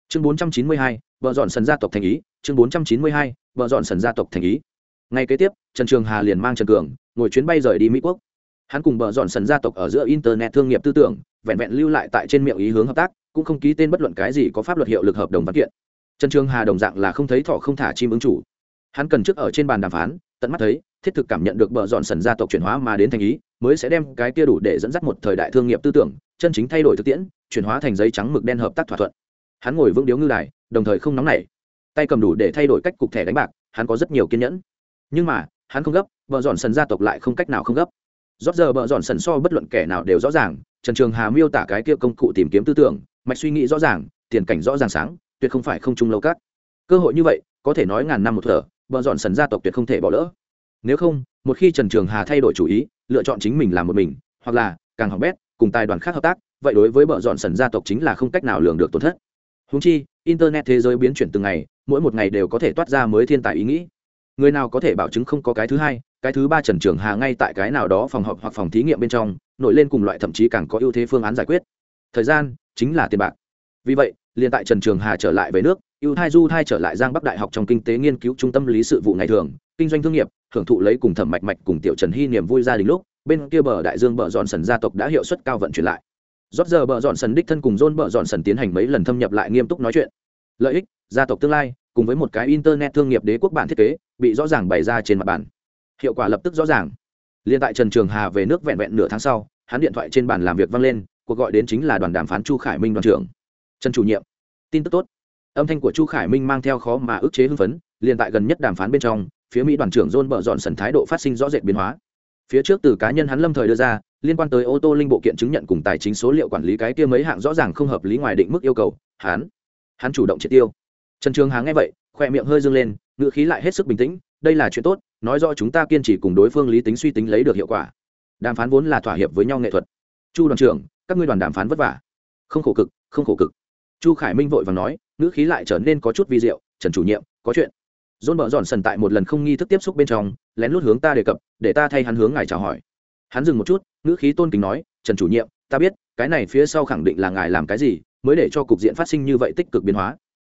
Chương 492, vợ dọn sần gia tộc thành ý. Chương 492, vợ dọn sần gia tộc thành ý. Ngày kế tiếp, Trần Trường Hà liền mang Trần Cường ngồi chuyến bay rời đi Mỹ Quốc. Hắn cùng vợ dọn sần gia tộc ở giữa internet thương nghiệp tư tưởng, vẹn vẹn lưu lại tại trên miệng ý hướng hợp tác, cũng không ký tên bất luận cái gì có pháp luật hiệu lực hợp đồng văn kiện. Trần Trường Hà đồng dạng là không thấy thỏ không thả chim ứng chủ. Hắn cần trước ở trên bàn đàm phán, tận mắt thấy, thiết thực cảm nhận được vợ dọn sần gia tộc chuyển hóa mà đến thành ý, mới sẽ đem cái kia đủ để dẫn dắt một thời đại thương nghiệp tư tưởng, chân chính thay đổi thực tiễn, chuyển hóa thành giấy trắng mực đen hợp tác thỏa thuận. Hắn ngồi vững điếu ngư đài, đồng thời không nóng nảy, tay cầm đủ để thay đổi cách cục thẻ đánh bạc, hắn có rất nhiều kiên nhẫn. Nhưng mà, hắn không gấp, vợ dọn sần gia tộc lại không cách nào không gấp. Rốt giờ vợ dọn sần so bất luận kẻ nào đều rõ ràng, Trần Trường Hà miêu tả cái kia công cụ tìm kiếm tư tưởng, mạch suy nghĩ rõ ràng, tiền cảnh rõ ràng sáng, tuyệt không phải không trung lâu cát. Cơ hội như vậy, có thể nói ngàn năm một thở, vợ dọn sần gia tộc tuyệt không thể bỏ lỡ. Nếu không, một khi Trần Trường Hà thay đổi chủ ý, lựa chọn chính mình làm một mình, hoặc là càng hỏng bét, cùng tài đoàn khác hợp tác, vậy đối với vợ dọn sần gia tộc chính là không cách nào lường được tổn thất. Huống chi, internet thế giới biến chuyển từng ngày, mỗi một ngày đều có thể toát ra mới thiên tài ý nghĩ. Người nào có thể bảo chứng không có cái thứ hai, cái thứ ba? Trần Trường Hà ngay tại cái nào đó phòng họp hoặc phòng thí nghiệm bên trong, nổi lên cùng loại thậm chí càng có ưu thế phương án giải quyết. Thời gian chính là tiền bạc. Vì vậy, liền tại Trần Trường Hà trở lại về nước, ưu thai du thai trở lại Giang Bắc Đại học trong kinh tế nghiên cứu trung tâm lý sự vụ ngày thường, kinh doanh thương nghiệp, hưởng thụ lấy cùng Thẩm Mạch Mạch cùng Tiểu Trần Hy niềm vui gia đình lúc, bên kia bờ đại dương bờ dọn sần gia tộc đã hiệu suất cao vận chuyển lại. Rốt giờ bờ dọn sần đích thân cùng John bờ dọn sần tiến hành mấy lần thâm nhập lại nghiêm túc nói chuyện. Lợi ích, gia tộc tương lai, cùng với một cái internet thương nghiệp đế quốc bản thiết kế, bị rõ ràng bày ra trên mặt bàn. Hiệu quả lập tức rõ ràng. Liên tại Trần Trường Hà về nước vẹn vẹn nửa tháng sau, hắn điện thoại trên bàn làm việc vang lên, cuộc gọi đến chính là đoàn đàm phán Chu Khải Minh đoàn trưởng. Trần chủ nhiệm, tin tức tốt. Âm thanh của Chu Khải Minh mang theo khó mà ức chế hưng phấn, liên tại gần nhất đàm phán bên trong, phía Mỹ đoàn trưởng John bợ dọn sần thái độ phát sinh rõ rệt biến hóa. Phía trước từ cá nhân hắn lâm thời đưa ra, liên quan tới ô tô linh bộ kiện chứng nhận cùng tài chính số liệu quản lý cái kia mấy hạng rõ ràng không hợp lý ngoài định mức yêu cầu, hắn chủ động triệt tiêu. Trần Trường Hà nghe vậy, khoe miệng hơi dương lên, ngữ khí lại hết sức bình tĩnh, đây là chuyện tốt, nói rõ chúng ta kiên trì cùng đối phương lý tính suy tính lấy được hiệu quả. Đàm phán vốn là thỏa hiệp với nhau nghệ thuật. Chu đoàn trưởng, các ngươi đoàn đàm phán vất vả. Không khổ cực, không khổ cực. Chu Khải Minh vội vàng nói, ngữ khí lại trở nên có chút vi diệu, Trần chủ nhiệm, có chuyện. John bợ dọn sần tại một lần không nghi thức tiếp xúc bên trong, lén lút hướng ta đề cập, để ta thay hắn hướng ngài chào hỏi. Hắn dừng một chút, ngữ khí tôn kính nói, Trần chủ nhiệm, ta biết, cái này phía sau khẳng định là ngài làm cái gì, mới để cho cục diện phát sinh như vậy tích cực biến hóa.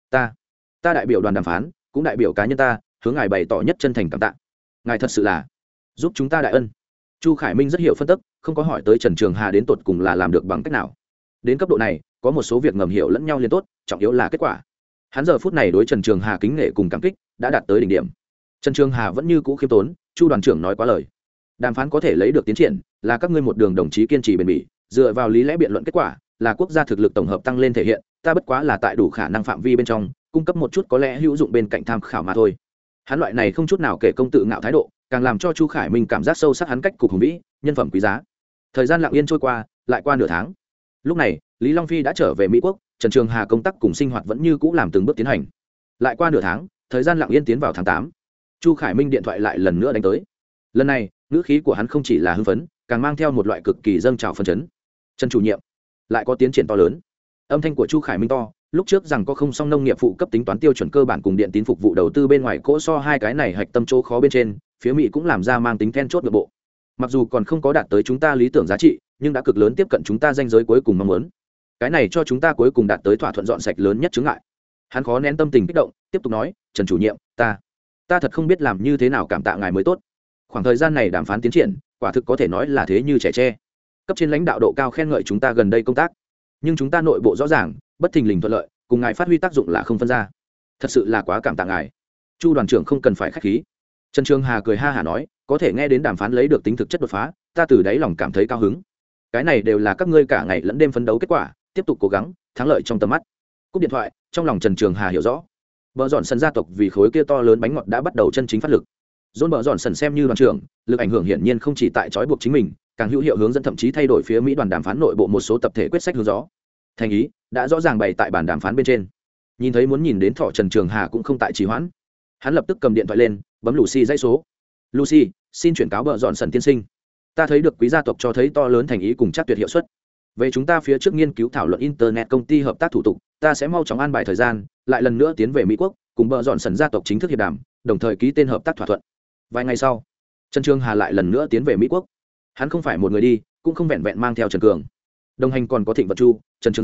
Ta đại biểu đoàn đàm phán, cũng đại biểu cá nhân ta, hướng ngài bày tỏ nhất chân thành cảm tạ. Ngài thật sự là giúp chúng ta đại ân. Chu Khải Minh rất hiểu phân tích, không có hỏi tới Trần Trường Hà đến tột cùng là làm được bằng cách nào. Đến cấp độ này, có một số việc ngầm hiểu lẫn nhau liên tốt, trọng yếu là kết quả. Hắn giờ phút này đối Trần Trường Hà kính nể cùng cảm kích đã đạt tới đỉnh điểm. Trần Trường Hà vẫn như cũ khiêm tốn, Chu đoàn trưởng nói quá lời. Đàm phán có thể lấy được tiến triển, là các ngươi một đường đồng chí kiên trì bền bỉ, dựa vào lý lẽ biện luận kết quả, là quốc gia thực lực tổng hợp tăng lên thể hiện, ta bất quá là tại đủ khả năng phạm vi bên trong, cung cấp một chút có lẽ hữu dụng bên cạnh tham khảo mà thôi. Hắn loại này không chút nào kể công tự ngạo thái độ, càng làm cho Chu Khải Minh cảm giác sâu sắc hắn cách cục hùng vĩ, nhân phẩm quý giá. Thời gian lặng yên trôi qua, lại qua nửa tháng. Lúc này, Lý Long Phi đã trở về Mỹ Quốc, Trần Trường Hà công tác cùng sinh hoạt vẫn như cũ làm từng bước tiến hành. Lại qua nửa tháng, thời gian lặng yên tiến vào tháng 8. Chu Khải Minh điện thoại lại lần nữa đánh tới. Lần này, ngữ khí của hắn không chỉ là hưng phấn, càng mang theo một loại cực kỳ dâng trào phấn chấn. Trần chủ nhiệm, lại có tiến triển to lớn. Âm thanh của Chu Khải Minh to, lúc trước rằng có không song nông nghiệp phụ cấp tính toán tiêu chuẩn cơ bản cùng điện tín phục vụ đầu tư bên ngoài cỗ so hai cái này hạch tâm chỗ khó bên trên, phía Mỹ cũng làm ra mang tính then chốt nội bộ. Mặc dù còn không có đạt tới chúng ta lý tưởng giá trị, nhưng đã cực lớn tiếp cận chúng ta ranh giới cuối cùng mong muốn. Cái này cho chúng ta cuối cùng đạt tới thỏa thuận dọn sạch lớn nhất chướng ngại. Hắn khó nén tâm tình kích động, tiếp tục nói, Trần chủ nhiệm, ta thật không biết làm như thế nào cảm tạ ngài mới tốt. Khoảng thời gian này đàm phán tiến triển, quả thực có thể nói là thế như trẻ tre. Cấp trên lãnh đạo độ cao khen ngợi chúng ta gần đây công tác, nhưng chúng ta nội bộ rõ ràng, bất thình lình thuận lợi, cùng ngài phát huy tác dụng là không phân ra. Thật sự là quá cảm tạ ngài. Chu đoàn trưởng không cần phải khách khí. Trần Trường Hà cười ha hả nói, có thể nghe đến đàm phán lấy được tính thực chất đột phá, ta từ đáy lòng cảm thấy cao hứng. Cái này đều là các ngươi cả ngày lẫn đêm phấn đấu kết quả, tiếp tục cố gắng, thắng lợi trong tầm mắt. Cúp điện thoại, trong lòng Trần Trường Hà hiểu rõ, bờ dọn sần gia tộc vì khối kia to lớn bánh ngọt đã bắt đầu chân chính phát lực. John bờ dọn sần xem như đoàn trưởng, lực ảnh hưởng hiển nhiên không chỉ tại trói buộc chính mình, càng hữu hiệu hướng dẫn thậm chí thay đổi phía Mỹ đoàn đàm phán nội bộ một số tập thể quyết sách hướng gió. Thành ý đã rõ ràng bày tại bàn đàm phán bên trên. Nhìn thấy muốn nhìn đến thọ, Trần Trường Hà cũng không tại trì hoãn. Hắn lập tức cầm điện thoại lên, bấm Lucy dãy số. Lucy, xin chuyển cáo bờ dọn sần tiên sinh. Ta thấy được quý gia tộc cho thấy to lớn thành ý cùng chắc tuyệt hiệu suất. Về chúng ta phía trước nghiên cứu thảo luận internet công ty hợp tác thủ tục, ta sẽ mau chóng an bài thời gian, lại lần nữa tiến về Mỹ Quốc, cùng bờ dọn sần gia tộc chính thức hiệp đàm, đồng thời ký tên hợp tác thỏa thuận. Vài ngày sau, Trần Trường Hà lại lần nữa tiến về Mỹ Quốc. Hắn không phải một người đi, cũng không vẹn vẹn mang theo Trần Cường. Đồng hành còn có Thịnh Vật Chu, Trần Trường Giang,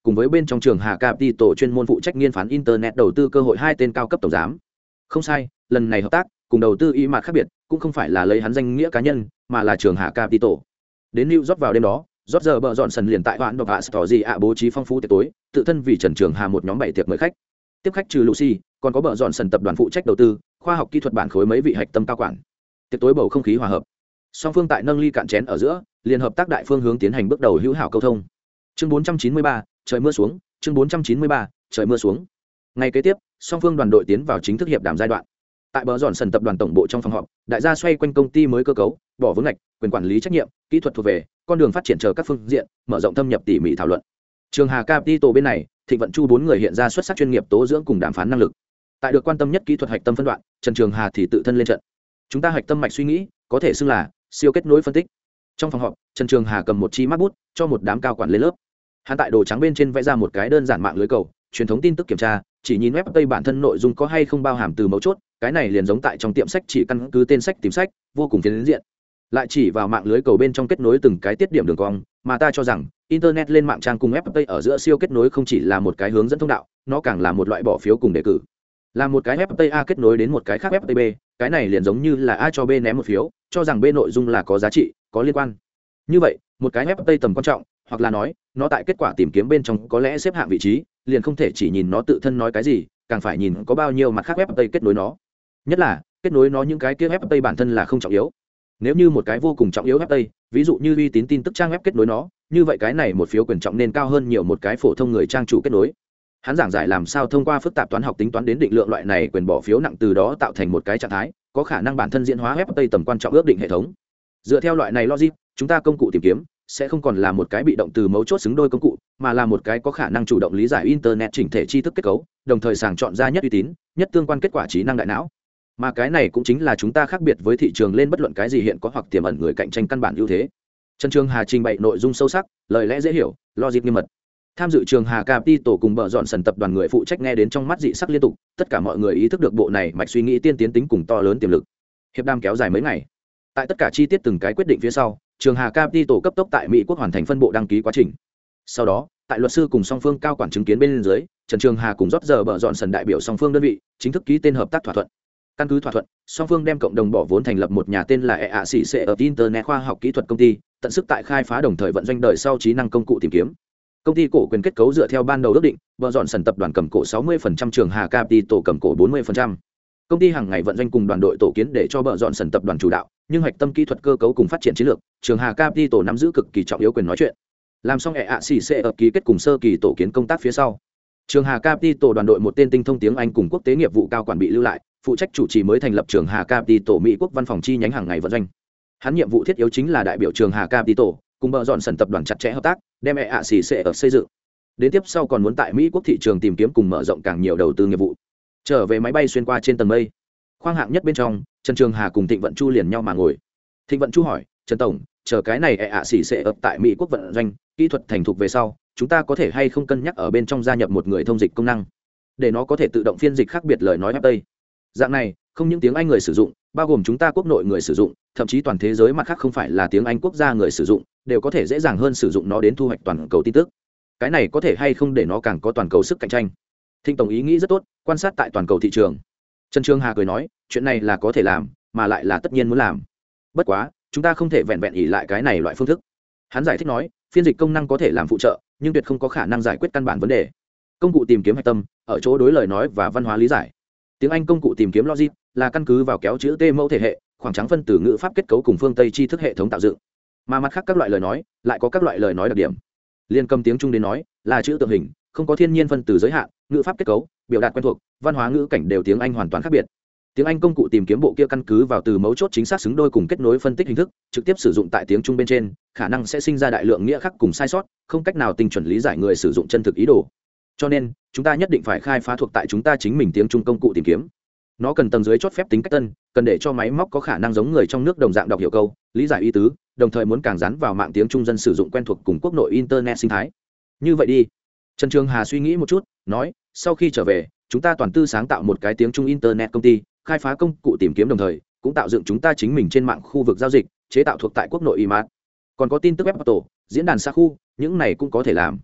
cùng với bên trong trường Hà Capital chuyên môn phụ trách nghiên phán internet đầu tư cơ hội hai tên cao cấp tổng giám. Không sai, lần này hợp tác cùng đầu tư ý mặt khác biệt, cũng không phải là lấy hắn danh nghĩa cá nhân, mà là trường Hà Capital. Đến New York vào đêm đó, Roger bờ dọn sần liền tại hoãn độc hạ tỏ gì ạ bố trí phong phú tiệc tối, tự thân vì Trần Trường Hà một nhóm 7 tiệc mời khách. Tiếp khách trừ Lucy, còn có bờ dọn sần tập đoàn phụ trách đầu tư, khoa học kỹ thuật bản khối mấy vị hạch tâm cao quản. Tiệc tối bầu không khí hòa hợp. Song phương tại nâng ly cạn chén ở giữa, liền hợp tác đại phương hướng tiến hành bước đầu hữu hảo câu thông. Chương 493, trời mưa xuống, chương 493, trời mưa xuống. Ngày kế tiếp, song phương đoàn đội tiến vào chính thức hiệp đàm giai đoạn. Tại bờ dọn sần tập đoàn tổng bộ trong phòng họp, đại gia xoay quanh công ty mới cơ cấu, bỏ vốn ngạch, quyền quản lý trách nhiệm, kỹ thuật thuộc về, con đường phát triển chờ các phương diện, mở rộng thâm nhập tỉ mỉ thảo luận. Trường Hà Capital bên này, Thịnh Vận Chu 4 người hiện ra xuất sắc chuyên nghiệp tố dưỡng cùng đàm phán năng lực. Tại được quan tâm nhất kỹ thuật hạch tâm phân đoạn, Trần Trường Hà thì tự thân lên trận. Chúng ta hạch tâm mạch suy nghĩ, có thể xưng là siêu kết nối phân tích. Trong phòng họp, Trần Trường Hà cầm một chi mác bút, cho một đám cao quản lên lớp. Hắn tại đồ trắng bên trên vẽ ra một cái đơn giản mạng lưới cầu, truyền thống tin tức kiểm tra, chỉ nhìn web tây bản thân nội dung có hay không bao hàm từ mấu chốt, cái này liền giống tại trong tiệm sách chỉ căn cứ tên sách tìm sách, vô cùng phiến diện. Lại chỉ vào mạng lưới cầu bên trong kết nối từng cái tiết điểm đường cong, mà ta cho rằng internet lên mạng trang cùng web tây ở giữa siêu kết nối không chỉ là một cái hướng dẫn thông đạo, nó càng là một loại bỏ phiếu cùng đề cử. Là một cái web tây A kết nối đến một cái khác web tây B, cái này liền giống như là A cho B ném một phiếu, cho rằng B nội dung là có giá trị, có liên quan. Như vậy, một cái web tây tầm quan trọng, hoặc là nói, nó tại kết quả tìm kiếm bên trong có lẽ xếp hạng vị trí, liền không thể chỉ nhìn nó tự thân nói cái gì, càng phải nhìn có bao nhiêu mặt khác web tây kết nối nó. Nhất là, kết nối nó những cái kia web tây bản thân là không trọng yếu. Nếu như một cái vô cùng trọng yếu web tây, ví dụ như uy tín tin tức trang web kết nối nó, như vậy cái này một phiếu quyền trọng nên cao hơn nhiều một cái phổ thông người trang chủ kết nối. Hắn giảng giải làm sao thông qua phức tạp toán học tính toán đến định lượng loại này quyền bỏ phiếu nặng, từ đó tạo thành một cái trạng thái có khả năng bản thân diễn hóa web tây tầm quan trọng ước định hệ thống. Dựa theo loại này logic, chúng ta công cụ tìm kiếm sẽ không còn là một cái bị động từ mấu chốt xứng đôi công cụ, mà là một cái có khả năng chủ động lý giải internet chỉnh thể tri thức kết cấu, đồng thời sàng chọn ra nhất uy tín, nhất tương quan kết quả trí năng đại não. Mà cái này cũng chính là chúng ta khác biệt với thị trường lên bất luận cái gì hiện có hoặc tiềm ẩn người cạnh tranh căn bản ưu thế. Trần Trường Hà trình bày nội dung sâu sắc, lời lẽ dễ hiểu, logic nghiêm mật. Tham dự Trường Hà Capital cùng bờ dọn sần tập đoàn người phụ trách nghe đến trong mắt dị sắc liên tục, tất cả mọi người ý thức được bộ này mạch suy nghĩ tiên tiến tính cùng to lớn tiềm lực. Hiệp đàm kéo dài mấy ngày. Tại tất cả chi tiết từng cái quyết định phía sau, Trường Hà Capital cấp tốc tại Mỹ quốc hoàn thành phân bộ đăng ký quá trình. Sau đó, tại luật sư cùng song phương cao quản chứng kiến bên dưới, Trần Trường Hà cùng rót giờ bờ dọn sần đại biểu song phương đơn vị chính thức ký tên hợp tác thỏa thuận. Căn cứ thỏa thuận, song phương đem cộng đồng bỏ vốn thành lập một nhà tên là EACC ở Internet khoa học kỹ thuật công ty, tận sức tại khai phá đồng thời vận doanh đời sau trí năng công cụ tìm kiếm. Công ty cổ quyền kết cấu dựa theo ban đầu ước định, bờ dọn sần tập đoàn cầm cổ 60%, Trường Hà Capital cầm cổ 40%. Công ty hàng ngày vận doanh cùng đoàn đội tổ kiến để cho bờ dọn sần tập đoàn chủ đạo, nhưng hạch tâm kỹ thuật cơ cấu cùng phát triển chiến lược, Trường Hà Capital nắm giữ cực kỳ trọng yếu quyền nói chuyện. Làm xong EACC ở ký kết cùng sơ kỳ tổ kiến công tác phía sau, Trường Hà Capital đoàn đội một tên tinh thông tiếng Anh cùng quốc tế nghiệp vụ cao quản bị lưu lại, phụ trách chủ trì mới thành lập Trường Hà Capital Mỹ quốc văn phòng chi nhánh hàng ngày vận doanh. Hắn nhiệm vụ thiết yếu chính là đại biểu Trường Hà Capital cùng bờ dọn sần tập đoàn chặt chẽ hợp tác, đem EACC ở xây dựng. Đến tiếp sau còn muốn tại Mỹ quốc thị trường tìm kiếm cùng mở rộng càng nhiều đầu tư nghiệp vụ. Trở về máy bay xuyên qua trên tầng mây, khoang hạng nhất bên trong, Trần Trường Hà cùng Thịnh Vận Chu liền nhau mà ngồi. Thịnh Vận Chu hỏi, Trần tổng, chờ cái này EACC ở tại Mỹ quốc vận doanh, kỹ thuật thành thục về sau, chúng ta có thể hay không cân nhắc ở bên trong gia nhập một người thông dịch công năng, để nó có thể tự động phiên dịch khác biệt lời nói web tây. Dạng này, không những tiếng Anh người sử dụng, bao gồm chúng ta quốc nội người sử dụng, thậm chí toàn thế giới mặt khác không phải là tiếng Anh quốc gia người sử dụng, đều có thể dễ dàng hơn sử dụng nó đến thu hoạch toàn cầu tin tức. Cái này có thể hay không để nó càng có toàn cầu sức cạnh tranh? Thịnh tổng ý nghĩ rất tốt, quan sát tại toàn cầu thị trường. Trần Trường Hà cười nói, chuyện này là có thể làm, mà lại là tất nhiên muốn làm. Bất quá, chúng ta không thể vẹn vẹn ỷ lại cái này loại phương thức. Hắn giải thích nói, phiên dịch công năng có thể làm phụ trợ, nhưng tuyệt không có khả năng giải quyết căn bản vấn đề. Công cụ tìm kiếm hạch tâm ở chỗ đối lời nói và văn hóa lý giải. Tiếng Anh công cụ tìm kiếm logic là căn cứ vào kéo chữ T mẫu thể hệ, khoảng trắng phân từ ngữ pháp kết cấu cùng phương Tây tri thức hệ thống tạo dựng. Mà mặt khác các loại lời nói lại có các loại lời nói đặc điểm. Liên cầm tiếng Trung đến nói là chữ tượng hình, không có thiên nhiên phân từ giới hạn, ngữ pháp kết cấu, biểu đạt quen thuộc, văn hóa ngữ cảnh đều tiếng Anh hoàn toàn khác biệt. Tiếng Anh công cụ tìm kiếm bộ kia căn cứ vào từ mấu chốt chính xác xứng đôi cùng kết nối phân tích hình thức, trực tiếp sử dụng tại tiếng Trung bên trên, khả năng sẽ sinh ra đại lượng nghĩa khác cùng sai sót, không cách nào tinh chuẩn lý giải người sử dụng chân thực ý đồ. Cho nên, chúng ta nhất định phải khai phá thuộc tại chúng ta chính mình tiếng Trung công cụ tìm kiếm. Nó cần tầng dưới chốt phép tính cách tân, cần để cho máy móc có khả năng giống người trong nước đồng dạng đọc hiểu câu, lý giải ý tứ, đồng thời muốn càng dán vào mạng tiếng Trung dân sử dụng quen thuộc cùng quốc nội internet sinh thái. Như vậy đi. Trần Trường Hà suy nghĩ một chút, nói, sau khi trở về, chúng ta toàn tư sáng tạo một cái tiếng Trung internet công ty, khai phá công cụ tìm kiếm đồng thời cũng tạo dựng chúng ta chính mình trên mạng khu vực giao dịch, chế tạo thuộc tại quốc nội IMAT. Còn có tin tức web portal, diễn đàn xa khu, những này cũng có thể làm.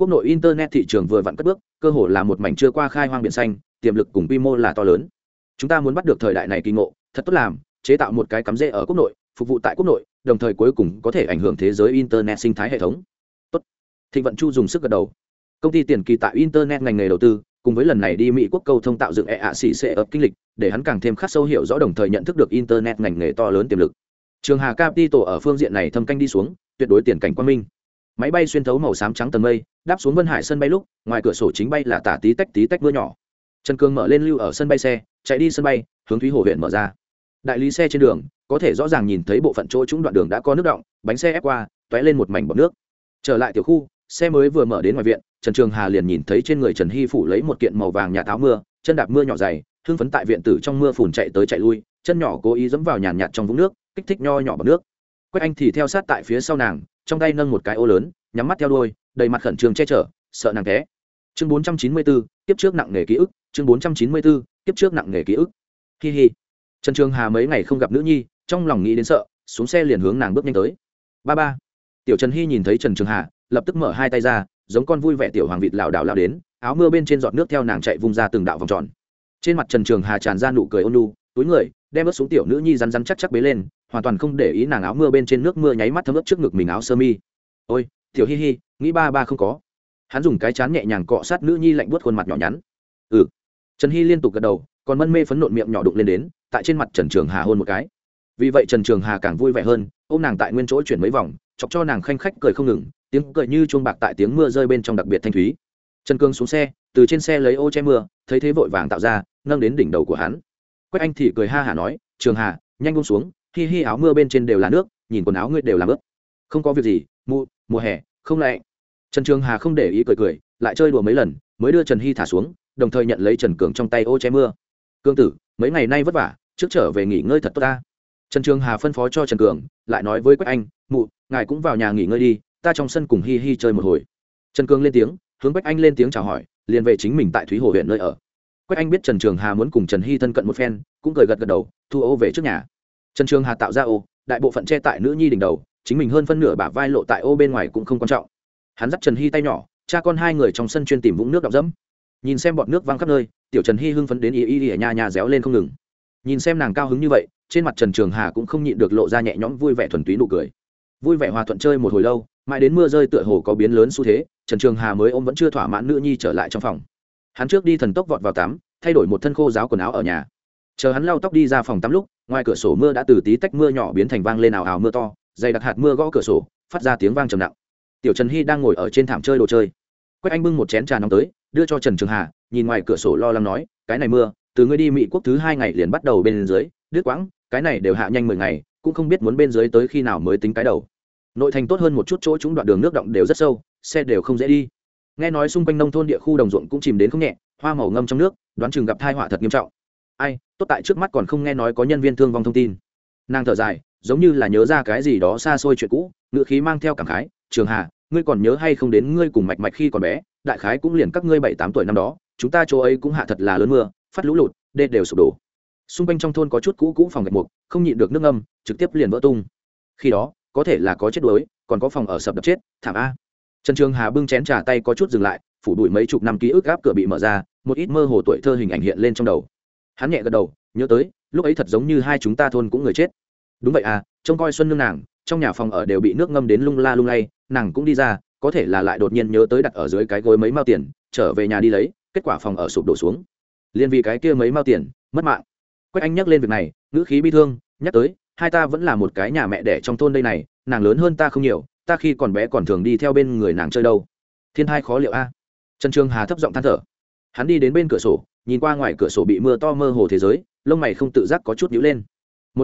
quốc nội internet thị trường vừa vặn cất bước, cơ hội là một mảnh chưa qua khai hoang biển xanh, tiềm lực cùng quy mô là to lớn. Chúng ta muốn bắt được thời đại này kỳ ngộ, thật tốt làm, chế tạo một cái cắm rễ ở quốc nội, phục vụ tại quốc nội, đồng thời cuối cùng có thể ảnh hưởng thế giới internet sinh thái hệ thống. Tốt. Thịnh Vận Chu dùng sức gật đầu. Công ty tiền kỳ tại internet ngành nghề đầu tư, cùng với lần này đi Mỹ quốc câu thông tạo dựng EACC ập kinh lịch, để hắn càng thêm khắc sâu hiểu rõ đồng thời nhận thức được internet ngành nghề to lớn tiềm lực. Trường Hà Capital ở phương diện này thâm canh đi xuống, tuyệt đối tiền cảnh quang minh. Máy bay xuyên thấu màu xám trắng tầng mây, đáp xuống Vân Hải sân bay lúc, ngoài cửa sổ chính bay là tả tí tách mưa nhỏ. Trần Cương mở lên lưu ở sân bay xe, chạy đi sân bay, hướng Thúy Hồ huyện mở ra. Đại lý xe trên đường, có thể rõ ràng nhìn thấy bộ phận chỗ trũng đoạn đường đã có nước đọng, bánh xe ép qua, tóe lên một mảnh bọt nước. Trở lại tiểu khu, xe mới vừa mở đến ngoài viện, Trần Trường Hà liền nhìn thấy trên người Trần Hy phủ lấy một kiện màu vàng nhà áo mưa, chân đạp mưa nhỏ dày, hưng phấn tại viện tử trong mưa phùn chạy tới chạy lui, chân nhỏ cố ý dẫm vào nhàn nhạt trong vũng nước, kích thích nho nhỏ bọt nước. Quách Anh thì theo sát tại phía sau nàng, trong tay nâng một cái ô lớn, nhắm mắt theo đuôi, đầy mặt khẩn trương che chở, sợ nàng té. Chương 494, tiếp trước nặng nghề ký ức, chương 494, tiếp trước nặng nghề ký ức. Hi hi. Trần Trường Hà mấy ngày không gặp nữ nhi, trong lòng nghĩ đến sợ, xuống xe liền hướng nàng bước nhanh tới. Ba ba. Tiểu Trần Hy nhìn thấy Trần Trường Hà, lập tức mở hai tay ra, giống con vui vẻ tiểu hoàng vịt lảo đảo lao đến, áo mưa bên trên giọt nước theo nàng chạy vung ra từng đạo vòng tròn. Trên mặt Trần Trường Hà tràn ra nụ cười ôn nhu, túi người, đem ướt xuống tiểu nữ nhi rắn rắn chắc bế lên, hoàn toàn không để ý nàng áo mưa bên trên nước mưa nháy mắt thấm ướt trước ngực mình áo sơ mi. Ôi, tiểu Hi Hi, nghĩ ba ba không có. Hắn dùng cái chán nhẹ nhàng cọ sát nữ nhi lạnh buốt khuôn mặt nhỏ nhắn. Ừ. Trần Hy liên tục gật đầu, còn mân mê phấn nộn miệng nhỏ đụng lên đến, tại trên mặt Trần Trường Hà hôn một cái. Vì vậy Trần Trường Hà càng vui vẻ hơn, ôm nàng tại nguyên chỗ chuyển mấy vòng, chọc cho nàng khanh khách cười không ngừng, tiếng cười như chuông bạc tại tiếng mưa rơi bên trong đặc biệt thanh thúy. Trần Cương xuống xe, từ trên xe lấy ô che mưa, thấy thế vội vàng tạo ra, nâng đến đỉnh đầu của hắn. Quách Anh thì cười ha hả nói, Trường Hà, nhanh buông xuống, Hi Hi áo mưa bên trên đều là nước, nhìn quần áo ngươi đều làm ướt. Không có việc gì, mùa hè, không lạnh. Trần Trường Hà không để ý cười, lại chơi đùa mấy lần, mới đưa Trần Hy thả xuống, đồng thời nhận lấy Trần Cường trong tay ô che mưa. Cương tử, mấy ngày nay vất vả, trước trở về nghỉ ngơi thật tốt ta. Trần Trường Hà phân phó cho Trần Cường, lại nói với Quách Anh, ngài cũng vào nhà nghỉ ngơi đi, ta trong sân cùng Hi Hi chơi một hồi. Trần Cường lên tiếng, hướng Quách Anh lên tiếng chào hỏi, liền về chính mình tại Thúy Hồ huyện nơi ở. Quách Anh biết Trần Trường Hà muốn cùng Trần Hy thân cận một phen, cũng cười gật đầu, thu ô về trước nhà. Trần Trường Hà tạo ra ô, đại bộ phận che tại nữ nhi đỉnh đầu, chính mình hơn phân nửa bả vai lộ tại ô bên ngoài cũng không quan trọng. Hắn dắt Trần Hy tay nhỏ, cha con hai người trong sân chuyên tìm vũng nước đọng dẫm. Nhìn xem bọt nước văng khắp nơi, tiểu Trần Hy hưng phấn đến y nha réo lên không ngừng. Nhìn xem nàng cao hứng như vậy, trên mặt Trần Trường Hà cũng không nhịn được lộ ra nhẹ nhõm vui vẻ thuần túy nụ cười. Vui vẻ hòa thuận chơi một hồi lâu, mãi đến mưa rơi tựa hồ có biến lớn xu thế, Trần Trường Hà mới ôm vẫn chưa thỏa mãn nữ nhi trở lại trong phòng. Hắn trước đi thần tốc vọt vào tắm, thay đổi một thân khô ráo quần áo ở nhà. Chờ hắn lau tóc đi ra phòng tắm lúc, ngoài cửa sổ mưa đã từ tí tách mưa nhỏ biến thành vang lên ào ào mưa to, dày đặc hạt mưa gõ cửa sổ, phát ra tiếng vang trầm nặng. Tiểu Trần Hy đang ngồi ở trên thảm chơi đồ chơi. Quách Anh bưng một chén trà nóng tới, đưa cho Trần Trường Hà, nhìn ngoài cửa sổ lo lắng nói, cái này mưa, từ ngươi đi Mỹ quốc thứ 2 ngày liền bắt đầu bên dưới, đứt quãng, cái này đều hạ nhanh 10 ngày, cũng không biết muốn bên dưới tới khi nào mới tính cái đầu. Nội thành tốt hơn một chút chỗ chúng đoạn đường nước động đều rất sâu, xe đều không dễ đi. Nghe nói xung quanh nông thôn địa khu đồng ruộng cũng chìm đến không nhẹ, hoa màu ngâm trong nước, đoán chừng gặp tai họa thật nghiêm trọng. Ai, tốt tại trước mắt còn không nghe nói có nhân viên thương vong thông tin. Nàng thở dài, giống như là nhớ ra cái gì đó xa xôi chuyện cũ, ngữ khí mang theo cảm khái, Trường Hà, ngươi còn nhớ hay không đến ngươi cùng Mạch Mạch khi còn bé, đại khái cũng liền các ngươi 7-8 tuổi năm đó, chúng ta chỗ ấy cũng hạ thật là lớn mưa, phát lũ lụt, đê đều sụp đổ. Xung quanh trong thôn có chút cũ phòng gạch mục, không nhịn được nước ngâm, trực tiếp liền vỡ tung. Khi đó, có thể là có chết đuối, còn có phòng ở sập đập chết, thảm a. Trần Trường Hà bưng chén trà tay có chút dừng lại, phủ bụi mấy chục năm ký ức gáp cửa bị mở ra, một ít mơ hồ tuổi thơ hình ảnh hiện lên trong đầu. Hắn nhẹ gật đầu, nhớ tới, lúc ấy thật giống như hai chúng ta thôn cũng người chết. Đúng vậy à, trông coi Xuân nương nàng, trong nhà phòng ở đều bị nước ngâm đến lung la lung lay, nàng cũng đi ra, có thể là lại đột nhiên nhớ tới đặt ở dưới cái gối mấy mao tiền, trở về nhà đi lấy, kết quả phòng ở sụp đổ xuống. Liên vì cái kia mấy mao tiền, mất mạng. Quách Anh nhắc lên việc này, ngữ khí bi thương, nhắc tới, hai ta vẫn là một cái nhà mẹ đẻ trong thôn đây này, nàng lớn hơn ta không nhiều, ta khi còn bé còn thường đi theo bên người nàng chơi đâu. Thiên thai khó liệu a. Trần Trường Hà thấp giọng than thở. Hắn đi đến bên cửa sổ, nhìn qua ngoài cửa sổ bị mưa to mơ hồ thế giới, lông mày không tự giác có chút nhíu lên.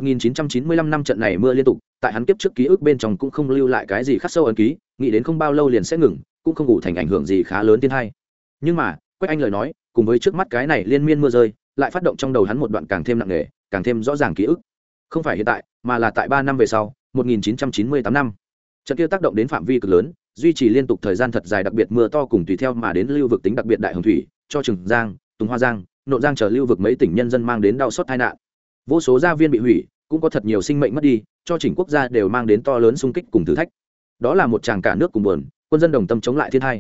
1995 năm trận này mưa liên tục, tại hắn kiếp trước ký ức bên trong cũng không lưu lại cái gì khắc sâu ấn ký, nghĩ đến không bao lâu liền sẽ ngừng, cũng không ngủ thành ảnh hưởng gì khá lớn thiên hai. Nhưng mà, Quách Anh lời nói, cùng với trước mắt cái này liên miên mưa rơi, lại phát động trong đầu hắn một đoạn càng thêm nặng nề, càng thêm rõ ràng ký ức. Không phải hiện tại, mà là tại 3 năm về sau, 1998 năm. Trận kia tác động đến phạm vi cực lớn, duy trì liên tục thời gian thật dài, đặc biệt mưa to cùng tùy theo mà đến lưu vực tính đặc biệt đại hồng thủy, cho Trường Giang, Tùng Hoa Giang, Nộn Giang chờ lưu vực mấy tỉnh nhân dân mang đến đau xót tai nạn. Vô số gia viên bị hủy, cũng có thật nhiều sinh mệnh mất đi, cho chỉnh quốc gia đều mang đến to lớn xung kích cùng thử thách. Đó là một tràng cả nước cùng buồn, quân dân đồng tâm chống lại thiên tai.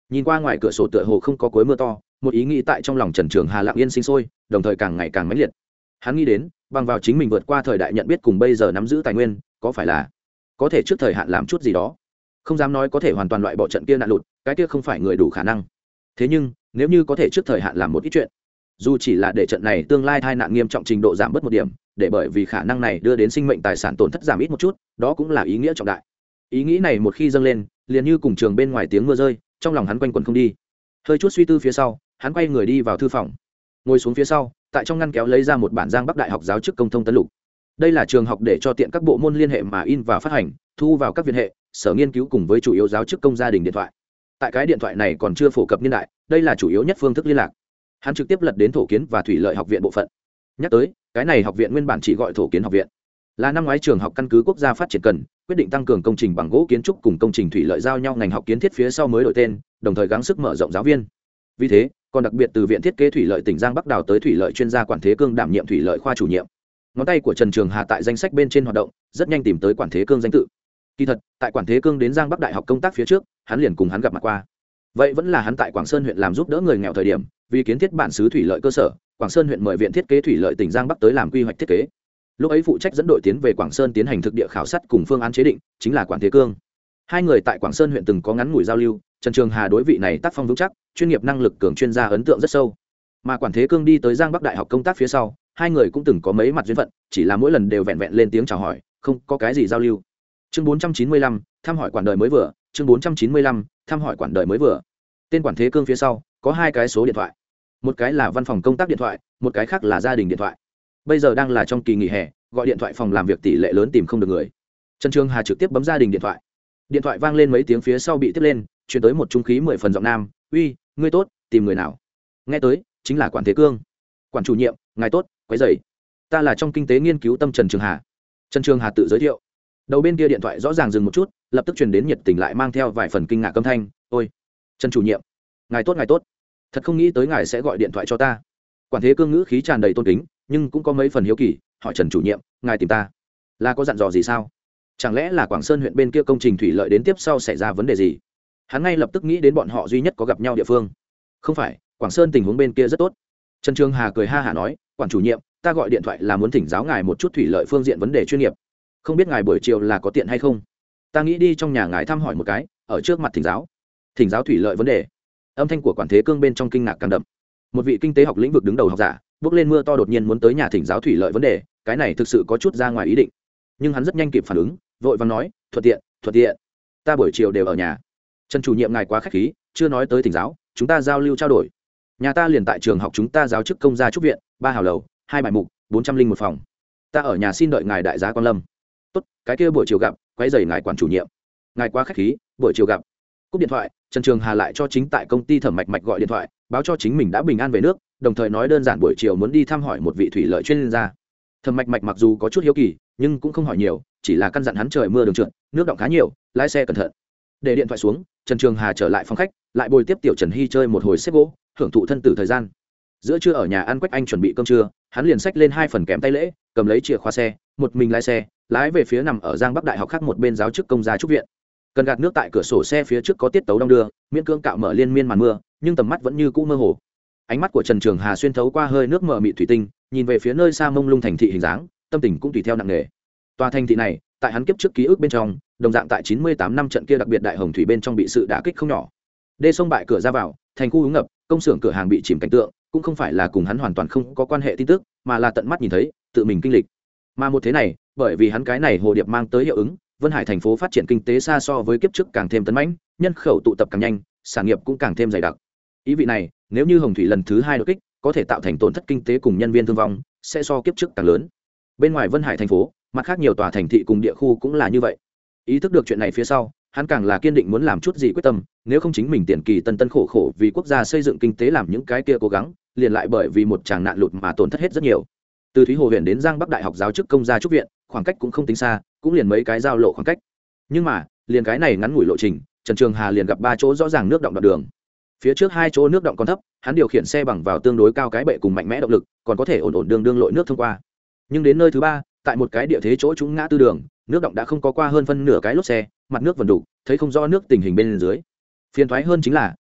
Nhìn qua ngoài cửa sổ tựa hồ không có cuối mưa to, một ý nghĩ tại trong lòng Trần Trường Hà lặng yên sinh sôi, đồng thời càng ngày càng mãnh liệt. Hắn nghĩ đến, bằng vào chính mình vượt qua thời đại nhận biết cùng bây giờ nắm giữ tài nguyên, có phải là có thể trước thời hạn làm chút gì đó. Không dám nói có thể hoàn toàn loại bỏ trận kia nạn lụt, cái kia không phải người đủ khả năng. Thế nhưng, nếu như có thể trước thời hạn làm một ít chuyện, dù chỉ là để trận này tương lai tai nạn nghiêm trọng trình độ giảm bớt một điểm, để bởi vì khả năng này đưa đến sinh mệnh tài sản tổn thất giảm ít một chút, đó cũng là ý nghĩa trọng đại. Ý nghĩ này một khi dâng lên, liền như cùng trường bên ngoài tiếng mưa rơi, trong lòng hắn quanh quẩn không đi. Hơi chút suy tư phía sau, hắn quay người đi vào thư phòng, ngồi xuống phía sau, tại trong ngăn kéo lấy ra một bản Giang Bắc Đại học giáo chức công thông tấn lục. Đây là trường học để cho tiện các bộ môn liên hệ mà in và phát hành, thu vào các viện hệ, sở nghiên cứu cùng với chủ yếu giáo chức công gia đình điện thoại. Tại cái điện thoại này còn chưa phổ cập niên đại, đây là chủ yếu nhất phương thức liên lạc. Hắn trực tiếp lật đến thổ kiến và thủy lợi học viện bộ phận. Nhắc tới, cái này học viện nguyên bản chỉ gọi thổ kiến học viện, là năm ngoái trường học căn cứ quốc gia phát triển cần, quyết định tăng cường công trình bằng gỗ kiến trúc cùng công trình thủy lợi giao nhau ngành học kiến thiết phía sau mới đổi tên, đồng thời gắng sức mở rộng giáo viên. Vì thế, còn đặc biệt từ viện thiết kế thủy lợi tỉnh Giang Bắc đào tới thủy lợi chuyên gia Quản Thế Cương đảm nhiệm thủy lợi khoa chủ nhiệm. Ngón tay của Trần Trường Hà tại danh sách bên trên hoạt động, rất nhanh tìm tới Quản Thế Cương danh tự. Kỳ thật, tại Quản Thế Cương đến Giang Bắc Đại học công tác phía trước, hắn liền cùng hắn gặp mặt qua. Vậy vẫn là hắn tại Quảng Sơn huyện làm giúp đỡ người nghèo thời điểm, vì kiến thiết bản xứ thủy lợi cơ sở, Quảng Sơn huyện mời viện thiết kế thủy lợi tỉnh Giang Bắc tới làm quy hoạch thiết kế. Lúc ấy phụ trách dẫn đội tiến về Quảng Sơn tiến hành thực địa khảo sát cùng phương án chế định, chính là Quản Thế Cương. Hai người tại Quảng Sơn huyện từng có ngắn ngủi giao lưu, Trần Trường Hà đối vị này tác phong vững chắc, chuyên nghiệp năng lực cường chuyên gia ấn tượng rất sâu. Mà Quản Thế Cương đi tới Giang Bắc Đại học công tác phía sau, hai người cũng từng có mấy mặt duyên phận, chỉ là mỗi lần đều vẹn vẹn lên tiếng chào hỏi, không có cái gì giao lưu. Chương 495, thăm hỏi quản đời mới vừa, chương 495, thăm hỏi quản đời mới vừa. Tên Quản Thế Cương phía sau có hai cái số điện thoại. Một cái là văn phòng công tác điện thoại, một cái khác là gia đình điện thoại. Bây giờ đang là trong kỳ nghỉ hè, gọi điện thoại phòng làm việc tỷ lệ lớn tìm không được người. Trần Trường Hà trực tiếp bấm gia đình điện thoại. Điện thoại vang lên mấy tiếng phía sau bị tiếp lên, truyền tới một trung khí 10 phần giọng nam, "Uy, ngươi tốt, tìm người nào?" Nghe tới, chính là Quản Thế Cương. "Quản chủ nhiệm, ngài tốt, quấy rầy. Ta là trong kinh tế nghiên cứu tâm Trần Trường Hà." Trần Trường Hà tự giới thiệu. Đầu bên kia điện thoại rõ ràng dừng một chút, lập tức truyền đến nhiệt tình lại mang theo vài phần kinh ngạc âm thanh, "Ôi, Trần chủ nhiệm, ngài tốt, ngài tốt. Thật không nghĩ tới ngài sẽ gọi điện thoại cho ta." Quản Thế Cương ngữ khí tràn đầy tôn kính, nhưng cũng có mấy phần hiếu kỳ, hỏi Trần chủ nhiệm, "Ngài tìm ta là có dặn dò gì sao? Chẳng lẽ là Quảng Sơn huyện bên kia công trình thủy lợi đến tiếp sau xảy ra vấn đề gì?" Hắn ngay lập tức nghĩ đến bọn họ duy nhất có gặp nhau địa phương. "Không phải, Quảng Sơn tình huống bên kia rất tốt." Trần Trường Hà cười ha hả nói, "Quản chủ nhiệm, ta gọi điện thoại là muốn thỉnh giáo ngài một chút thủy lợi phương diện vấn đề chuyên nghiệp. Không biết ngài buổi chiều là có tiện hay không? Ta nghĩ đi trong nhà ngài thăm hỏi một cái, ở trước mặt thỉnh giáo. Thỉnh giáo thủy lợi vấn đề." Âm thanh của Quản Thế Cương bên trong kinh ngạc càng đậm. Một vị kinh tế học lĩnh vực đứng đầu học giả, bước lên mưa to đột nhiên muốn tới nhà thỉnh giáo thủy lợi vấn đề, cái này thực sự có chút ra ngoài ý định. Nhưng hắn rất nhanh kịp phản ứng, vội vàng nói, thuận tiện, ta buổi chiều đều ở nhà." "Trần chủ nhiệm ngài quá khách khí, chưa nói tới thỉnh giáo, chúng ta giao lưu trao đổi. Nhà ta liền tại trường học chúng ta giáo chức công gia trúc viện, 3 hào lầu, 2 bài mục, 401 phòng. Ta ở nhà xin đợi ngài đại giá quan lâm." "Tốt, cái kia buổi chiều gặp, quấy rầy ngài Quản chủ nhiệm. Ngài quá khách khí, buổi chiều gặp." Cúp điện thoại, Trần Trường Hà lại cho chính tại công ty Thẩm Mạch Mạch gọi điện thoại, báo cho chính mình đã bình an về nước, đồng thời nói đơn giản buổi chiều muốn đi thăm hỏi một vị thủy lợi chuyên gia. Thẩm Mạch Mạch mặc dù có chút hiếu kỳ, nhưng cũng không hỏi nhiều, chỉ là căn dặn hắn trời mưa đường trượt, nước đọng khá nhiều, lái xe cẩn thận. Để điện thoại xuống, Trần Trường Hà trở lại phòng khách, lại bồi tiếp tiểu Trần Hy chơi một hồi xếp gỗ, hưởng thụ thân tử thời gian. Giữa trưa ở nhà ăn Quách Anh chuẩn bị cơm trưa, hắn liền xách lên 2 phần kèm tay lễ, cầm lấy chìa khóa xe, một mình lái xe, lái về phía nằm ở Giang Bắc Đại học khác một bên giáo chức công gia trúc viện. Cần gạt nước tại cửa sổ xe phía trước có tiết tấu đong đưa, miễn cưỡng cạo mở liên miên màn mưa, nhưng tầm mắt vẫn như cũ mơ hồ. Ánh mắt của Trần Trường Hà xuyên thấu qua hơi nước mờ mịt thủy tinh, nhìn về phía nơi xa mông lung thành thị hình dáng, tâm tình cũng tùy theo nặng nề. Tòa thành thị này, tại hắn kiếp trước ký ức bên trong, đồng dạng tại 98 năm trận kia đặc biệt đại hồng thủy bên trong bị sự đả kích không nhỏ. Đê sông bại cửa ra vào, thành khu úng ngập, công xưởng cửa hàng bị chìm cảnh tượng, cũng không phải là cùng hắn hoàn toàn không có quan hệ tin tức, mà là tận mắt nhìn thấy, tự mình kinh lịch. Mà một thế này, bởi vì hắn cái này hồ điệp mang tới hiệu ứng, Vân Hải thành phố phát triển kinh tế xa so với kiếp trước càng thêm tấn mãnh, nhân khẩu tụ tập càng nhanh, sản nghiệp cũng càng thêm dày đặc. Ý vị này, nếu như hồng thủy lần thứ 2 đột kích, có thể tạo thành tổn thất kinh tế cùng nhân viên thương vong, sẽ so kiếp trước càng lớn. Bên ngoài Vân Hải thành phố, mặt khác nhiều tòa thành thị cùng địa khu cũng là như vậy. Ý thức được chuyện này phía sau, hắn càng là kiên định muốn làm chút gì quyết tâm, nếu không chính mình tiền kỳ tân tân khổ khổ vì quốc gia xây dựng kinh tế làm những cái kia cố gắng, liền lại bởi vì một tràng nạn lụt mà tổn thất hết rất nhiều. Từ Thúy Hồ huyện đến Giang Bắc Đại học giáo chức công gia trúc viện, khoảng cách cũng không tính xa, cũng liền mấy cái giao lộ khoảng cách. Nhưng mà, liền cái này ngắn ngủi lộ trình, Trần Trường Hà liền gặp 3 chỗ rõ ràng nước động đoạn đường. Phía trước 2 chỗ nước động còn thấp, hắn điều khiển xe bằng vào tương đối cao cái bệ cùng mạnh mẽ động lực, còn có thể ổn ổn đương lội nước thông qua. Nhưng đến nơi thứ 3, tại một cái địa thế chỗ trũng ngã tư đường, nước động đã không có qua hơn phân nửa cái lốp xe, mặt nước vần đủ, thấy không rõ nước tình hình bên dưới. Phiền toái hơn chính là,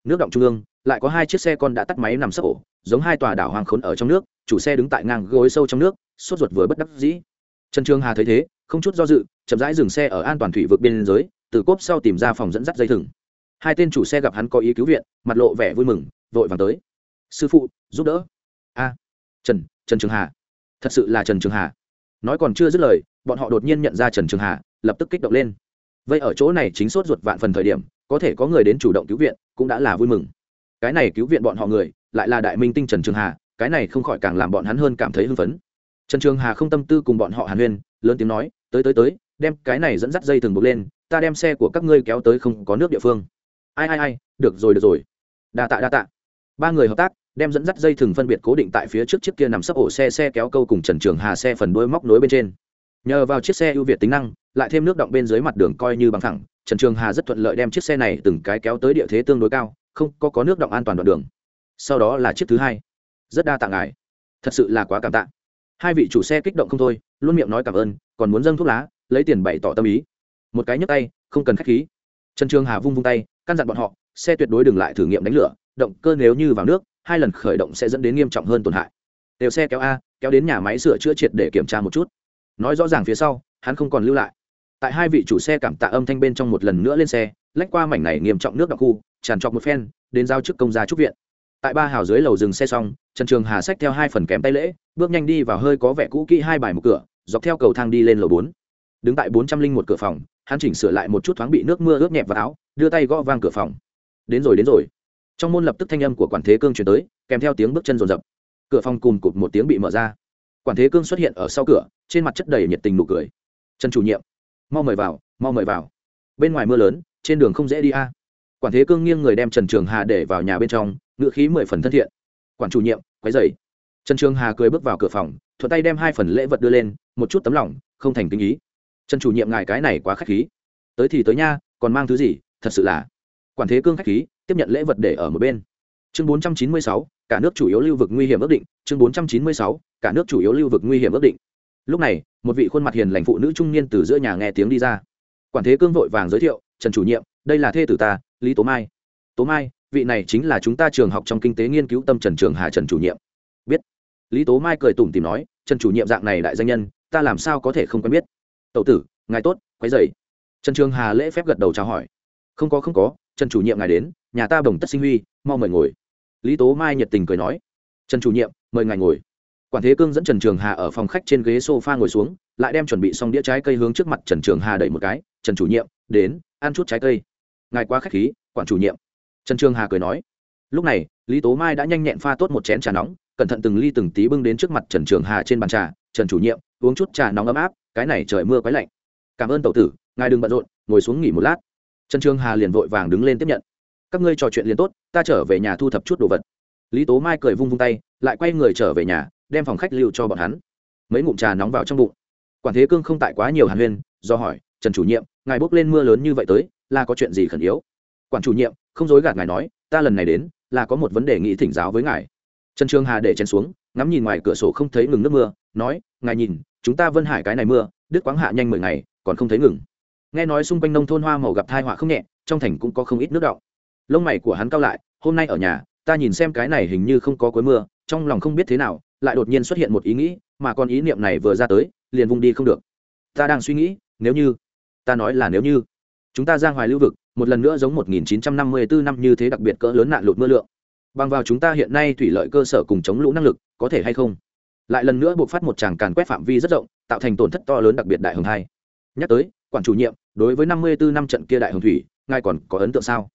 nước động trung ương lại có hai chiếc xe con đã tắt máy nằm sấp ổ, giống hai tòa đảo hoang khốn ở trong nước, chủ xe đứng tại ngang gối sâu trong nước, sốt ruột vừa bất đắc dĩ. Trần Trường Hà thấy thế, không chút do dự, chậm rãi dừng xe ở an toàn thủy vực biên giới, từ cốp sau tìm ra phòng dẫn dắt dây thừng. Hai tên chủ xe gặp hắn có ý cứu viện, mặt lộ vẻ vui mừng, vội vàng tới. Sư phụ, giúp đỡ. A, Trần Trường Hà, thật sự là Trần Trường Hà. Nói còn chưa dứt lời, bọn họ đột nhiên nhận ra Trần Trường Hà, lập tức kích động lên. Vậy ở chỗ này chính sốt ruột vạn phần thời điểm, có thể có người đến chủ động cứu viện, cũng đã là vui mừng. Cái này cứu viện bọn họ người, lại là đại minh tinh Trần Trường Hà, cái này không khỏi càng làm bọn hắn hơn cảm thấy hưng phấn. Trần Trường Hà không tâm tư cùng bọn họ hàn huyên, lớn tiếng nói, tới, đem cái này dẫn dắt dây thừng buộc lên, ta đem xe của các ngươi kéo tới không có nước địa phương. Ai, được rồi. Đa tạ. Ba người hợp tác, đem dẫn dắt dây thừng phân biệt cố định tại phía trước chiếc kia nằm sấp ổ xe kéo câu cùng Trần Trường Hà xe phần đuôi móc nối bên trên. Nhờ vào chiếc xe ưu việt tính năng, lại thêm nước động bên dưới mặt đường coi như bằng thẳng, Trần Trường Hà rất thuận lợi đem chiếc xe này từng cái kéo tới địa thế tương đối cao, không có nước động an toàn đoạn đường. Sau đó là chiếc thứ hai. Rất đa tạ ngài, thật sự là quá cảm tạ. Hai vị chủ xe kích động không thôi, luôn miệng nói cảm ơn, còn muốn dâng thuốc lá, lấy tiền bày tỏ tâm ý. Một cái nhấc tay, không cần khách khí. Trần Trường Hà vung tay, căn dặn bọn họ, xe tuyệt đối đừng lại thử nghiệm đánh lửa, động cơ nếu như vào nước, hai lần khởi động sẽ dẫn đến nghiêm trọng hơn tổn hại. Đều xe kéo đến nhà máy sửa chữa triệt để kiểm tra một chút. Nói rõ ràng phía sau, hắn không còn lưu lại. Tại hai vị chủ xe cảm tạ âm thanh bên trong một lần nữa lên xe, lách qua mảnh này nghiêm trọng nước đọng khu, tràn trọc một phen, đến giao chức công gia trúc viện. Tại ba hào dưới lầu dừng xe xong, Trần Trường Hà xách theo hai phần kèm tay lễ, bước nhanh đi vào hơi có vẻ cũ kỹ hai bài một cửa, dọc theo cầu thang đi lên lầu 4. Đứng tại 401 cửa phòng, hắn chỉnh sửa lại một chút thoáng bị nước mưa ướt nhẹp vào áo, đưa tay gõ vang cửa phòng. Đến rồi. Trong môn lập tức thanh âm của quản thế cương truyền tới, kèm theo tiếng bước chân rồn rập. Cửa phòng cùm cụt một tiếng bị mở ra. Quản thế cương xuất hiện ở sau cửa, trên mặt chất đầy nhiệt tình nụ cười. Trần chủ nhiệm, mau mời vào. Bên ngoài mưa lớn, trên đường không dễ đi a. Quản thế cương nghiêng người đem Trần Trường Hà để vào nhà bên trong, ngựa khí 10 phần thân thiện. Quản chủ nhiệm, quấy rầy. Trần Trường Hà cười bước vào cửa phòng, thuận tay đem hai phần lễ vật đưa lên, một chút tấm lòng, không thành kính ý. Trần chủ nhiệm ngài cái này quá khách khí. Tới thì tới nha, còn mang thứ gì, thật sự là. Quản thế cương khách khí, tiếp nhận lễ vật để ở một bên. Chương 496, cả nước chủ yếu lưu vực nguy hiểm ước định. Chương 496, cả nước chủ yếu lưu vực nguy hiểm ước định. Lúc này, một vị khuôn mặt hiền lành phụ nữ trung niên từ giữa nhà nghe tiếng đi ra. Quản thế cương vội vàng giới thiệu, Trần chủ nhiệm, đây là thê tử ta, Lý Tố Mai. Tố Mai, vị này chính là chúng ta trường học trong kinh tế nghiên cứu tâm Trần Trường Hà Trần chủ nhiệm. Biết. Lý Tố Mai cười tủm tỉm nói, Trần chủ nhiệm dạng này đại danh nhân, ta làm sao có thể không quen biết. Tẩu tử, ngài tốt, quấy rầy. Trần Trường Hà lễ phép gật đầu chào hỏi. Không có, Trần chủ nhiệm ngài đến, nhà ta bồng tất sinh huy, mau mời ngồi. Lý Tố Mai nhiệt tình cười nói, Trần chủ nhiệm, mời ngài ngồi. Quản thế cương dẫn Trần Trường Hà ở phòng khách trên ghế sofa ngồi xuống, lại đem chuẩn bị xong đĩa trái cây hướng trước mặt Trần Trường Hà đẩy một cái, Trần chủ nhiệm, đến, ăn chút trái cây. Ngài quá khách khí, quản chủ nhiệm. Trần Trường Hà cười nói. Lúc này, Lý Tố Mai đã nhanh nhẹn pha tốt một chén trà nóng, cẩn thận từng ly từng tí bưng đến trước mặt Trần Trường Hà trên bàn trà, Trần chủ nhiệm, uống chút trà nóng ấm áp, cái này trời mưa quái lạnh. Cảm ơn tẩu tử, ngài đừng bận rộn, ngồi xuống nghỉ một lát. Trần Trường Hà liền vội vàng đứng lên tiếp nhận. Các ngươi trò chuyện liền tốt, ta trở về nhà thu thập chút đồ vật. Lý Tố Mai cười vung tay, lại quay người trở về nhà, đem phòng khách lưu cho bọn hắn. Mấy ngụm trà nóng vào trong bụng. Quản thế cương không tại quá nhiều hàn huyên, do hỏi, Trần chủ nhiệm, ngài bốc lên mưa lớn như vậy tới, là có chuyện gì khẩn yếu? Quản chủ nhiệm, không dối gạt ngài nói, ta lần này đến là có một vấn đề nghĩ thỉnh giáo với ngài. Trần Trường Hà để chén xuống, ngắm nhìn ngoài cửa sổ không thấy ngừng nước mưa, nói, ngài nhìn, chúng ta Vân Hải cái này mưa, đứt quãng hạ nhanh 10 ngày, còn không thấy ngừng. Nghe nói xung quanh nông thôn hoa màu gặp tai họa không nhẹ, trong thành cũng có không ít nước đọng. Lông mày của hắn cau lại, hôm nay ở nhà, ta nhìn xem cái này hình như không có cuối mưa, trong lòng không biết thế nào, lại đột nhiên xuất hiện một ý nghĩ, mà con ý niệm này vừa ra tới, liền vung đi không được. Ta đang suy nghĩ, nếu như, ta nói là nếu như, chúng ta giang hoài lưu vực, một lần nữa giống 1954 năm như thế đặc biệt cỡ lớn nạn lụt mưa lượng. Bằng vào chúng ta hiện nay thủy lợi cơ sở cùng chống lũ năng lực, có thể hay không? Lại lần nữa buộc phát một tràng càn quét phạm vi rất rộng, tạo thành tổn thất to lớn đặc biệt đại hồng hai. Nhắc tới, quản chủ nhiệm, đối với 54 năm trận kia đại hồng thủy, ngài còn có ấn tượng sao?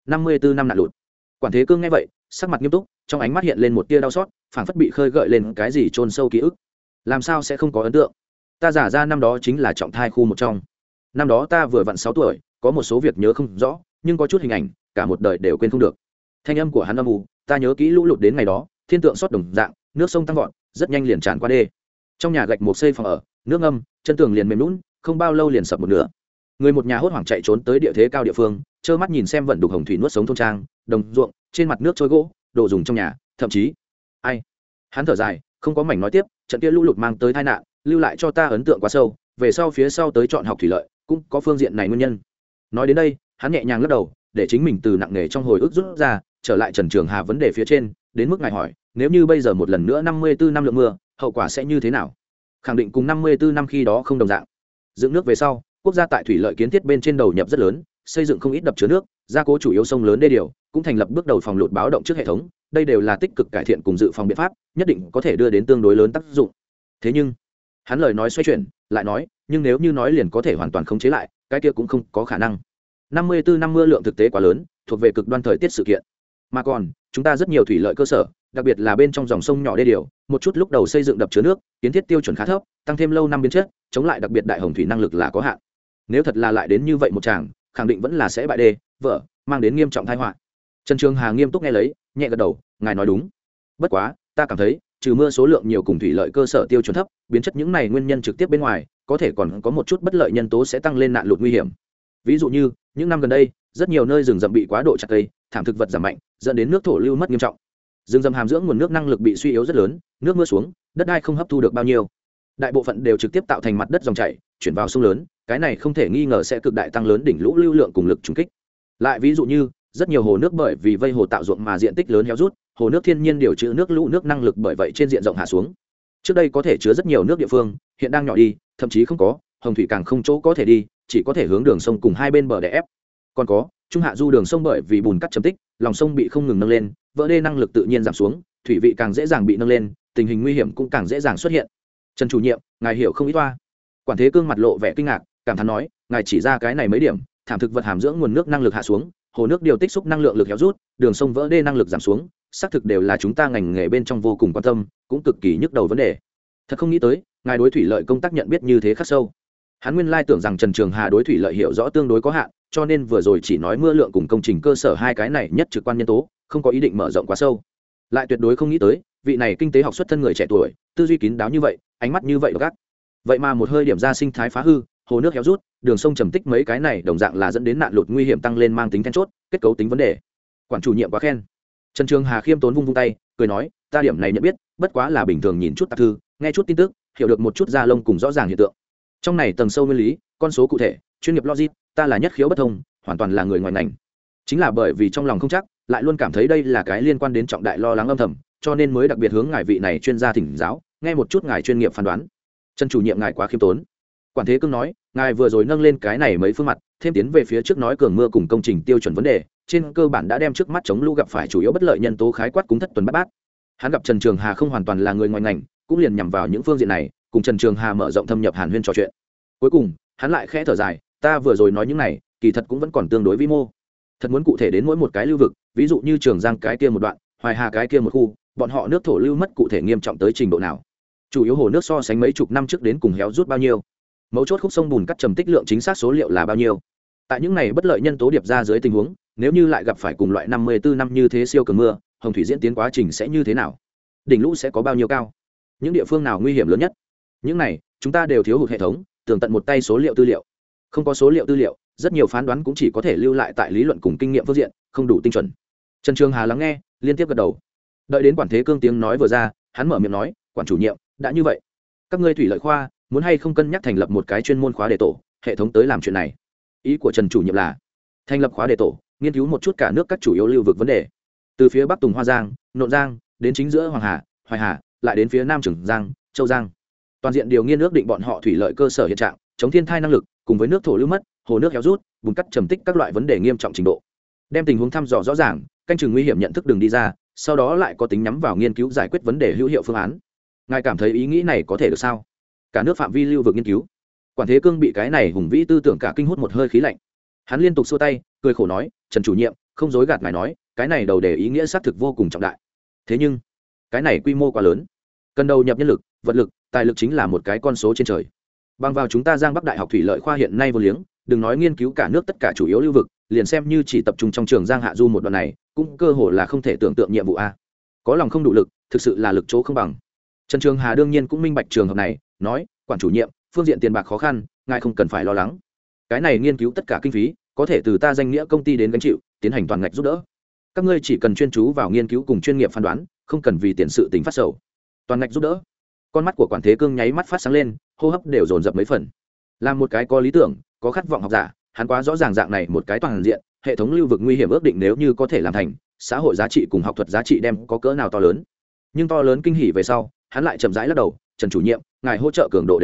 54 năm nạn lụt. Quản thế cương nghe vậy, sắc mặt nghiêm túc, trong ánh mắt hiện lên một tia đau xót, phảng phất bị khơi gợi lên cái gì chôn sâu ký ức. Làm sao sẽ không có ấn tượng? Ta giả ra năm đó chính là trọng thai khu một trong. Năm đó ta vừa vặn 6 tuổi, có một số việc nhớ không rõ, nhưng có chút hình ảnh, cả một đời đều quên không được. Thanh âm của hắn âm u, ta nhớ kỹ lũ lụt đến ngày đó, thiên tượng xót đồng dạng, nước sông tăng vọt, rất nhanh liền tràn qua đê. Trong nhà gạch một xây phòng ở, nước ngâm, chân tường liền mềm nhũn, không bao lâu liền sập một nửa. Người một nhà hốt hoảng chạy trốn tới địa thế cao địa phương, trơ mắt nhìn xem vận đục hồng thủy nuốt sống thôn trang, đồng ruộng, trên mặt nước trôi gỗ, đồ dùng trong nhà, thậm chí, ai? Hắn thở dài, không có mảnh nói tiếp, trận kia lũ lụt mang tới tai nạn, lưu lại cho ta ấn tượng quá sâu, về sau phía sau tới chọn học thủy lợi, cũng có phương diện này nguyên nhân. Nói đến đây, hắn nhẹ nhàng lắc đầu, để chính mình từ nặng nề trong hồi ức rút ra, trở lại Trần Trường Hà vấn đề phía trên, đến mức ngài hỏi, nếu như bây giờ một lần nữa 54 năm lượng mưa, hậu quả sẽ như thế nào? Khẳng định cùng 54 năm khi đó không đồng dạng. Dựng nước về sau, quốc gia tại thủy lợi kiến thiết bên trên đầu nhập rất lớn, xây dựng không ít đập chứa nước, gia cố chủ yếu sông lớn đê điều, cũng thành lập bước đầu phòng lụt báo động trước hệ thống, đây đều là tích cực cải thiện cùng dự phòng biện pháp, nhất định có thể đưa đến tương đối lớn tác dụng. Thế nhưng, hắn lời nói xoay chuyển, lại nói, nhưng nếu như nói liền có thể hoàn toàn khống chế lại, cái kia cũng không có khả năng. 54 năm mưa lượng thực tế quá lớn, thuộc về cực đoan thời tiết sự kiện. Mà còn, chúng ta rất nhiều thủy lợi cơ sở, đặc biệt là bên trong dòng sông nhỏ đê điều, một chút lúc đầu xây dựng đập chứa nước, kiến thiết tiêu chuẩn khá thấp, tăng thêm lâu năm biến chất, chống lại đặc biệt đại hồng thủy năng lực là có hạn. Nếu thật là lại đến như vậy một chàng, khẳng định vẫn là sẽ bại đê, vỡ, mang đến nghiêm trọng tai họa. Trần Trường Hà nghiêm túc nghe lấy, nhẹ gật đầu, ngài nói đúng. Bất quá, ta cảm thấy, trừ mưa số lượng nhiều cùng thủy lợi cơ sở tiêu chuẩn thấp, biến chất những này nguyên nhân trực tiếp bên ngoài, có thể còn có một chút bất lợi nhân tố sẽ tăng lên nạn lụt nguy hiểm. Ví dụ như, những năm gần đây, rất nhiều nơi rừng rậm bị quá độ chặt cây, thảm thực vật giảm mạnh, dẫn đến nước thổ lưu mất nghiêm trọng. Rừng rậm hàm dưỡng nguồn nước năng lực bị suy yếu rất lớn, nước mưa xuống, đất đai không hấp thu được bao nhiêu. Đại bộ phận đều trực tiếp tạo thành mặt đất dòng chảy, chuyển vào sông lớn, cái này không thể nghi ngờ sẽ cực đại tăng lớn đỉnh lũ lưu lượng cùng lực trùng kích. Lại ví dụ như, rất nhiều hồ nước bởi vì vây hồ tạo ruộng mà diện tích lớn héo rút, hồ nước thiên nhiên điều trữ nước lũ nước năng lực bởi vậy trên diện rộng hạ xuống. Trước đây có thể chứa rất nhiều nước địa phương, hiện đang nhỏ đi, thậm chí không có, hồng thủy càng không chỗ có thể đi, chỉ có thể hướng đường sông cùng hai bên bờ để ép. Còn có, trung hạ du đường sông bởi vì bùn cắt trầm tích, lòng sông bị không ngừng nâng lên, vỡ đê năng lực tự nhiên giảm xuống, thủy vị càng dễ dàng bị nâng lên, tình hình nguy hiểm cũng càng dễ dàng xuất hiện. Trần chủ nhiệm, ngài hiểu không ít toa. Quản Thế Cương mặt lộ vẻ kinh ngạc, cảm thán nói, ngài chỉ ra cái này mấy điểm, thảm thực vật hàm dưỡng nguồn nước năng lực hạ xuống, hồ nước điều tích xúc năng lượng lực héo rút, đường sông vỡ đê năng lực giảm xuống, xác thực đều là chúng ta ngành nghề bên trong vô cùng quan tâm, cũng cực kỳ nhức đầu vấn đề. Thật không nghĩ tới, ngài đối thủy lợi công tác nhận biết như thế khắc sâu. Hắn nguyên lai tưởng rằng Trần Trường Hà đối thủy lợi hiểu rõ tương đối có hạn, cho nên vừa rồi chỉ nói mưa lượng cùng công trình cơ sở hai cái này nhất trực quan nhân tố, không có ý định mở rộng quá sâu. Lại tuyệt đối không nghĩ tới, vị này kinh tế học xuất thân người trẻ tuổi, tư duy kín đáo như vậy, ánh mắt như vậy gắt. Vậy mà một hơi điểm ra sinh thái phá hư, hồ nước héo rút, đường sông trầm tích mấy cái này đồng dạng là dẫn đến nạn lụt nguy hiểm tăng lên mang tính then chốt, kết cấu tính vấn đề. Quản chủ nhiệm quá khen. Trần Trường Hà khiêm tốn vung vung tay, cười nói, ta điểm này nhận biết, bất quá là bình thường nhìn chút tạp thư, nghe chút tin tức, hiểu được một chút da lông cùng rõ ràng hiện tượng. Trong này tầng sâu nguyên lý, con số cụ thể, chuyên nghiệp logic, ta là nhất khiếu bất thông, hoàn toàn là người ngoài ngành. Chính là bởi vì trong lòng không chắc, lại luôn cảm thấy đây là cái liên quan đến trọng đại lo lắng âm thầm, cho nên mới đặc biệt hướng ngài vị này chuyên gia thỉnh giáo, nghe một chút ngài chuyên nghiệp phán đoán. Trần chủ nhiệm ngài quá khiêm tốn. Quản Thế Cương nói, ngài vừa rồi nâng lên cái này mấy phương mặt, thêm tiến về phía trước nói cường mưa cùng công trình tiêu chuẩn vấn đề, trên cơ bản đã đem trước mắt chống lũ gặp phải chủ yếu bất lợi nhân tố khái quát cúng thất tuần bát bát. Hắn gặp Trần Trường Hà không hoàn toàn là người ngoài ngành, cũng liền nhằm vào những phương diện này, cùng Trần Trường Hà mở rộng thâm nhập hàn huyên trò chuyện. Cuối cùng, hắn lại khẽ thở dài, ta vừa rồi nói những này, kỳ thật cũng vẫn còn tương đối vĩ mô. Thật muốn cụ thể đến mỗi một cái lưu vực, ví dụ như Trường Giang cái kia một đoạn, Hoài Hà cái kia một khu, bọn họ nước thổ lưu mất cụ thể nghiêm trọng tới trình độ nào? Chủ yếu hồ nước so sánh mấy chục năm trước đến cùng héo rút bao nhiêu? Mấu chốt khúc sông bùn cắt trầm tích lượng chính xác số liệu là bao nhiêu? Tại những này bất lợi nhân tố điệp ra dưới tình huống, nếu như lại gặp phải cùng loại 54 năm như thế siêu cường mưa, hồng thủy diễn tiến quá trình sẽ như thế nào? Đỉnh lũ sẽ có bao nhiêu cao? Những địa phương nào nguy hiểm lớn nhất? Những này, chúng ta đều thiếu hụt hệ thống, tường tận một tay số liệu tư liệu. Không có số liệu tư liệu, rất nhiều phán đoán cũng chỉ có thể lưu lại tại lý luận cùng kinh nghiệm phương diện, không đủ tinh chuẩn. Trần Trường Hà lắng nghe, liên tiếp gật đầu. Đợi đến Quản Thế Cương tiếng nói vừa ra, hắn mở miệng nói, quản chủ nhiệm, đã như vậy, các ngươi thủy lợi khoa muốn hay không cân nhắc thành lập một cái chuyên môn khóa đề tổ hệ thống tới làm chuyện này? Ý của Trần chủ nhiệm là thành lập khóa đề tổ, nghiên cứu một chút cả nước các chủ yếu lưu vực vấn đề, từ phía bắc Tùng Hoa Giang, Nộn Giang đến chính giữa Hoàng Hà, Hoài Hà, lại đến phía nam Trường Giang, Châu Giang, toàn diện điều nghiên ước định bọn họ thủy lợi cơ sở hiện trạng, chống thiên tai năng lực, cùng với nước thổ lưu mất, hồ nước héo rút, bùn cắt trầm tích các loại vấn đề nghiêm trọng trình độ, đem tình huống thăm dò rõ ràng, canh chừng nguy hiểm nhận thức đường đi ra, sau đó lại có tính nhắm vào nghiên cứu giải quyết vấn đề hữu hiệu phương án. Ngài cảm thấy ý nghĩ này có thể được sao? Cả nước phạm vi lưu vực nghiên cứu. Quản Thế Cương bị cái này hùng vĩ tư tưởng cả kinh hút một hơi khí lạnh. Hắn liên tục xua tay, cười khổ nói, Trần chủ nhiệm, không dối gạt ngài nói, cái này đầu đề ý nghĩa xác thực vô cùng trọng đại. Thế nhưng, cái này quy mô quá lớn, cần đầu nhập nhân lực, vật lực, tài lực chính là một cái con số trên trời. Bằng vào chúng ta Giang Bắc Đại học thủy lợi khoa hiện nay vô liếng, đừng nói nghiên cứu cả nước tất cả chủ yếu lưu vực, liền xem như chỉ tập trung trong Trường Giang hạ du một đoạn này, cũng cơ hồ là không thể tưởng tượng nhiệm vụ a. Có lòng không đủ lực, thực sự là lực chỗ không bằng. Trần Trường Hà đương nhiên cũng minh bạch trường hợp này, nói, quản chủ nhiệm, phương diện tiền bạc khó khăn, ngài không cần phải lo lắng. Cái này nghiên cứu tất cả kinh phí, có thể từ ta danh nghĩa công ty đến gánh chịu, tiến hành toàn ngạch giúp đỡ. Các ngươi chỉ cần chuyên chú vào nghiên cứu cùng chuyên nghiệp phán đoán, không cần vì tiền sự tình phát sầu. Toàn ngạch giúp đỡ. Con mắt của Quản Thế Cương nháy mắt phát sáng lên, hô hấp đều dồn dập mấy phần. Làm một cái có lý tưởng, có khát vọng học giả, hắn quá rõ ràng dạng này một cái toàn diện hệ thống lưu vực nguy hiểm ước định nếu như có thể làm thành, xã hội giá trị cùng học thuật giá trị đem có cỡ nào to lớn. Nhưng to lớn kinh hỉ về sau, hắn lại chậm rãi lắc đầu, Trần chủ nhiệm, ngài hỗ trợ cường độ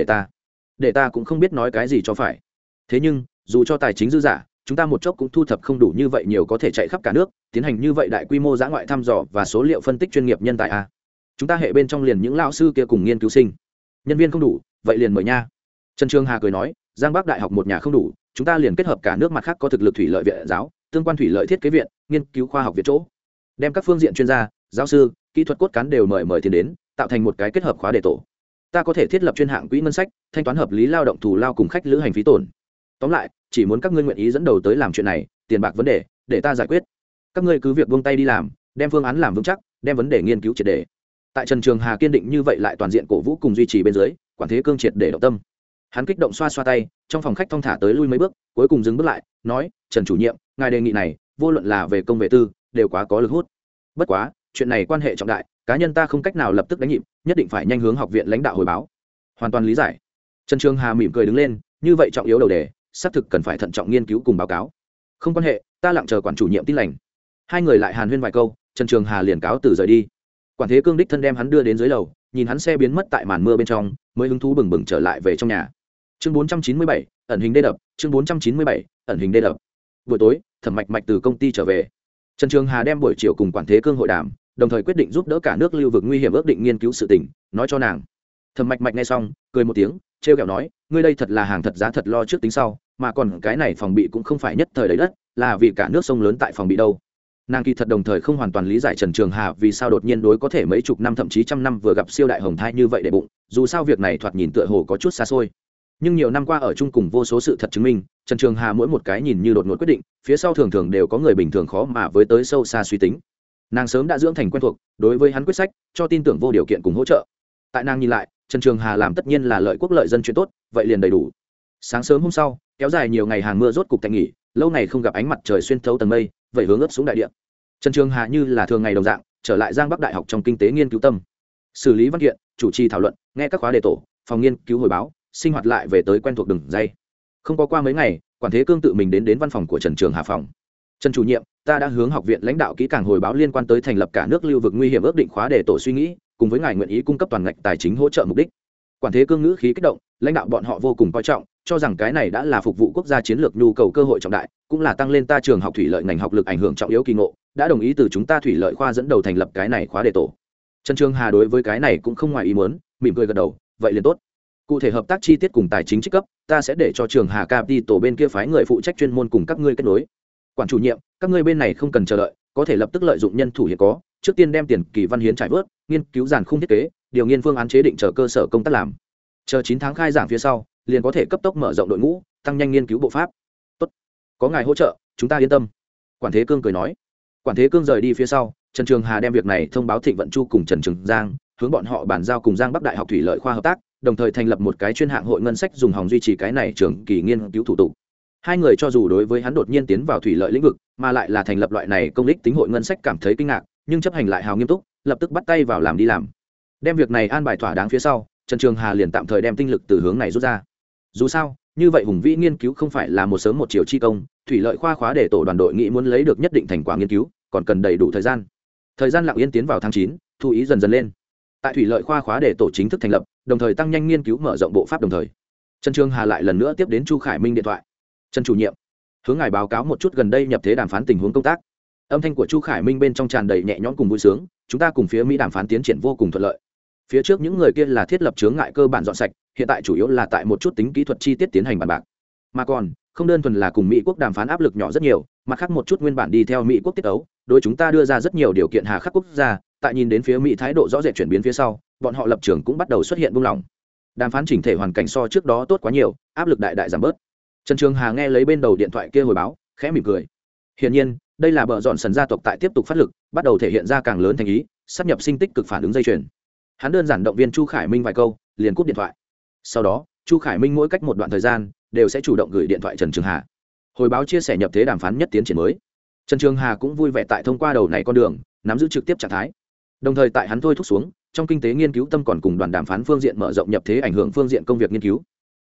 để ta cũng không biết nói cái gì cho phải. Thế nhưng dù cho tài chính dư giả, chúng ta một chốc cũng thu thập không đủ như vậy nhiều có thể chạy khắp cả nước tiến hành như vậy đại quy mô dã ngoại thăm dò và số liệu phân tích chuyên nghiệp nhân tài a. Chúng ta hệ bên trong liền những lão sư kia cùng nghiên cứu sinh nhân viên không đủ, vậy liền mời nha. Trần Trường Hà cười nói, Giang Bắc đại học một nhà không đủ, chúng ta liền kết hợp cả nước mặt khác có thực lực thủy lợi viện giáo, tương quan thủy lợi thiết kế viện, nghiên cứu khoa học viện chỗ, đem các phương diện chuyên gia, giáo sư, kỹ thuật cốt cán đều mời tiền đến, tạo thành một cái kết hợp khóa đề tổ. Ta có thể thiết lập chuyên hạng quỹ ngân sách, thanh toán hợp lý lao động thù lao cùng khách lữ hành phí tổn. Tóm lại, chỉ muốn các ngươi nguyện ý dẫn đầu tới làm chuyện này, tiền bạc vấn đề để ta giải quyết. Các ngươi cứ việc buông tay đi làm, đem phương án làm vững chắc, đem vấn đề nghiên cứu triệt để. Tại Trần Trường Hà kiên định như vậy lại toàn diện cổ vũ cùng duy trì bên dưới, Quản Thế Cương triệt để động tâm. Hắn kích động xoa xoa tay, trong phòng khách thong thả tới lui mấy bước, cuối cùng dừng bước lại, nói, Trần chủ nhiệm, ngài đề nghị này, vô luận là về công về tư, đều quá có lực hút. Bất quá, chuyện này quan hệ trọng đại, cá nhân ta không cách nào lập tức đánh nhịp, nhất định phải nhanh hướng học viện lãnh đạo hồi báo. Hoàn toàn lý giải. Trần Trường Hà mỉm cười đứng lên, như vậy trọng yếu đầu đề, xác thực cần phải thận trọng nghiên cứu cùng báo cáo. Không quan hệ, ta lặng chờ quản chủ nhiệm tin lành. Hai người lại hàn huyên vài câu, Trần Trường Hà liền cáo từ rời đi. Quản Thế Cương đích thân đem hắn đưa đến dưới lầu, nhìn hắn xe biến mất tại màn mưa bên trong, mới hứng thú bừng bừng trở lại về trong nhà. Chương 497, ẩn hình đê đập, chương 497, ẩn hình đê đập. Buổi tối, Thẩm Mạch Mạch từ công ty trở về. Trần Trường Hà đem buổi chiều cùng Quản Thế Cương hội đàm, đồng thời quyết định giúp đỡ cả nước lưu vực nguy hiểm ước định nghiên cứu sự tình, nói cho nàng. Thẩm Mạch Mạch nghe xong, cười một tiếng, trêu ghẹo nói, ngươi đây thật là hàng thật giá thật lo trước tính sau, mà còn cái này phòng bị cũng không phải nhất thời đấy đất, là vì cả nước sông lớn tại phòng bị đâu. Nàng kỳ thật đồng thời không hoàn toàn lý giải Trần Trường Hà vì sao đột nhiên đối có thể mấy chục năm thậm chí trăm năm vừa gặp siêu đại hồng thai như vậy để bụng, dù sao việc này thoạt nhìn tựa hồ có chút xa xôi. Nhưng nhiều năm qua ở chung cùng vô số sự thật chứng minh, Trần Trường Hà mỗi một cái nhìn như đột ngột quyết định, phía sau thường thường đều có người bình thường khó mà với tới sâu xa suy tính. Nàng sớm đã dưỡng thành quen thuộc, đối với hắn quyết sách, cho tin tưởng vô điều kiện cùng hỗ trợ. Tại nàng nhìn lại, Trần Trường Hà làm tất nhiên là lợi quốc lợi dân chuyện tốt, vậy liền đầy đủ. Sáng sớm hôm sau, kéo dài nhiều ngày hàng mưa rốt cục tạnh nghỉ, lâu ngày không gặp ánh mặt trời xuyên thấu tầng mây, vậy hướng ướp xuống đại địa. Trần Trường Hà như là thường ngày đồng dạng, trở lại Giang Bắc Đại học trong kinh tế nghiên cứu tâm, xử lý văn kiện, chủ trì thảo luận, nghe các khóa đề tổ, phòng nghiên cứu hồi báo, sinh hoạt lại về tới quen thuộc đường dây. Không có qua mấy ngày, Quản Thế Cương tự mình đến văn phòng của Trần Trường Hà phòng. Trần chủ nhiệm, ta đã hướng học viện lãnh đạo kỹ càng hồi báo liên quan tới thành lập cả nước lưu vực nguy hiểm ước định khóa đề tổ suy nghĩ, cùng với ngài nguyện ý cung cấp toàn ngạch tài chính hỗ trợ mục đích. Quản Thế Cương ngữ khí kích động, lãnh đạo bọn họ vô cùng coi trọng, cho rằng cái này đã là phục vụ quốc gia chiến lược nhu cầu cơ hội trọng đại, cũng là tăng lên ta trường học thủy lợi ngành học lực ảnh hưởng trọng yếu kỳ ngộ, đã đồng ý từ chúng ta thủy lợi khoa dẫn đầu thành lập cái này khóa đề tổ. Trần Trường Hà đối với cái này cũng không ngoài ý muốn, mỉm cười gật đầu, vậy liền tốt. Cụ thể hợp tác chi tiết cùng tài chính trích cấp, ta sẽ để cho trường Hà Capital bên kia phái người phụ trách chuyên môn cùng các ngươi kết nối. Quản chủ nhiệm, các ngươi bên này không cần chờ đợi, có thể lập tức lợi dụng nhân thủ hiện có, trước tiên đem tiền kỳ văn hiến trải vớt, nghiên cứu giàn khung thiết kế, điều nghiên phương án chế định chờ cơ sở công tác làm. Chờ 9 tháng khai giảng phía sau, liền có thể cấp tốc mở rộng đội ngũ, tăng nhanh nghiên cứu bộ pháp. Tốt, có ngài hỗ trợ, chúng ta yên tâm. Quản Thế Cương cười nói. Quản Thế Cương rời đi phía sau, Trần Trường Hà đem việc này thông báo Thịnh Vận Chu cùng Trần Trường Giang, hướng bọn họ bàn giao cùng Giang Bắc Đại học thủy lợi khoa hợp tác, đồng thời thành lập một cái chuyên hạng hội ngân sách dùng hòng duy trì cái này trường kỳ nghiên cứu thủ tục. Hai người cho dù đối với hắn đột nhiên tiến vào thủy lợi lĩnh vực, mà lại là thành lập loại này công ích tính hội ngân sách cảm thấy kinh ngạc, nhưng chấp hành lại hào nghiêm túc, lập tức bắt tay vào làm đi làm. Đem việc này an bài thỏa đáng phía sau, Trần Trường Hà liền tạm thời đem tinh lực từ hướng này rút ra. Dù sao, như vậy hùng vĩ nghiên cứu không phải là một sớm một chiều chi công, thủy lợi khoa khóa để tổ đoàn đội nghĩ muốn lấy được nhất định thành quả nghiên cứu, còn cần đầy đủ thời gian. Thời gian lặng yên tiến vào tháng 9, thu ý dần dần lên. Tại thủy lợi khoa khóa để tổ chính thức thành lập, đồng thời tăng nhanh nghiên cứu mở rộng bộ pháp đồng thời. Trần Trường Hà lại lần nữa tiếp đến Chu Khải Minh điện thoại. Trần chủ nhiệm, hướng ngài báo cáo một chút gần đây nhập thế đàm phán tình huống công tác. Âm thanh của Chu Khải Minh bên trong tràn đầy nhẹ nhõm cùng vui sướng, chúng ta cùng phía Mỹ đàm phán tiến triển vô cùng thuận lợi. Phía trước những người kia là thiết lập chướng ngại cơ bản dọn sạch, hiện tại chủ yếu là tại một chút tính kỹ thuật chi tiết tiến hành bàn bạc. Mà còn, không đơn thuần là cùng Mỹ quốc đàm phán áp lực nhỏ rất nhiều, mặt khác một chút nguyên bản đi theo Mỹ quốc tiết ấu, đối chúng ta đưa ra rất nhiều điều kiện hà khắc quốc gia, tại nhìn đến phía Mỹ thái độ rõ rệt chuyển biến phía sau, bọn họ lập trường cũng bắt đầu xuất hiện buông lỏng. Đàm phán chỉnh thể hoàn cảnh so trước đó tốt quá nhiều, áp lực đại đại giảm bớt. Trần Trường Hà nghe lấy bên đầu điện thoại kia hồi báo, khẽ mỉm cười. Hiển nhiên, đây là bờ dọn sần gia tộc tại tiếp tục phát lực, bắt đầu thể hiện ra càng lớn thành ý, sắp nhập sinh tích cực phản ứng dây chuyền. Hắn đơn giản động viên Chu Khải Minh vài câu, liền cúp điện thoại. Sau đó, Chu Khải Minh mỗi cách một đoạn thời gian đều sẽ chủ động gửi điện thoại Trần Trường Hà, hồi báo chia sẻ nhập thế đàm phán nhất tiến triển mới. Trần Trường Hà cũng vui vẻ tại thông qua đầu này con đường, nắm giữ trực tiếp trạng thái. Đồng thời tại hắn thôi thúc xuống, trong kinh tế nghiên cứu tâm còn cùng đoàn đàm phán phương diện mở rộng nhập thế ảnh hưởng phương diện công việc nghiên cứu.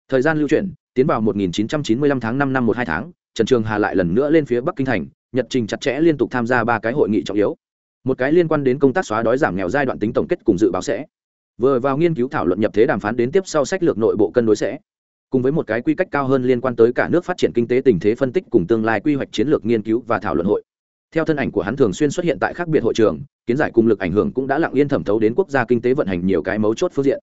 Thời gian lưu chuyển tiến vào 1995 tháng 5 năm 12 tháng, Trần Trường Hà lại lần nữa lên phía Bắc Kinh thành, nhật trình chặt chẽ, liên tục tham gia 3 cái hội nghị trọng yếu. Một cái liên quan đến công tác xóa đói giảm nghèo giai đoạn tính tổng kết cùng dự báo sẽ. Vừa vào nghiên cứu thảo luận nhập thế đàm phán đến tiếp sau sách lược nội bộ cân đối sẽ. Cùng với một cái quy cách cao hơn liên quan tới cả nước phát triển kinh tế tình thế phân tích cùng tương lai quy hoạch chiến lược nghiên cứu và thảo luận hội. Theo thân ảnh của hắn thường xuyên xuất hiện tại khác biệt hội trường, kiến giải cùng lực ảnh hưởng cũng đã lặng yên thẩm thấu đến quốc gia kinh tế vận hành nhiều cái mấu chốt phương diện.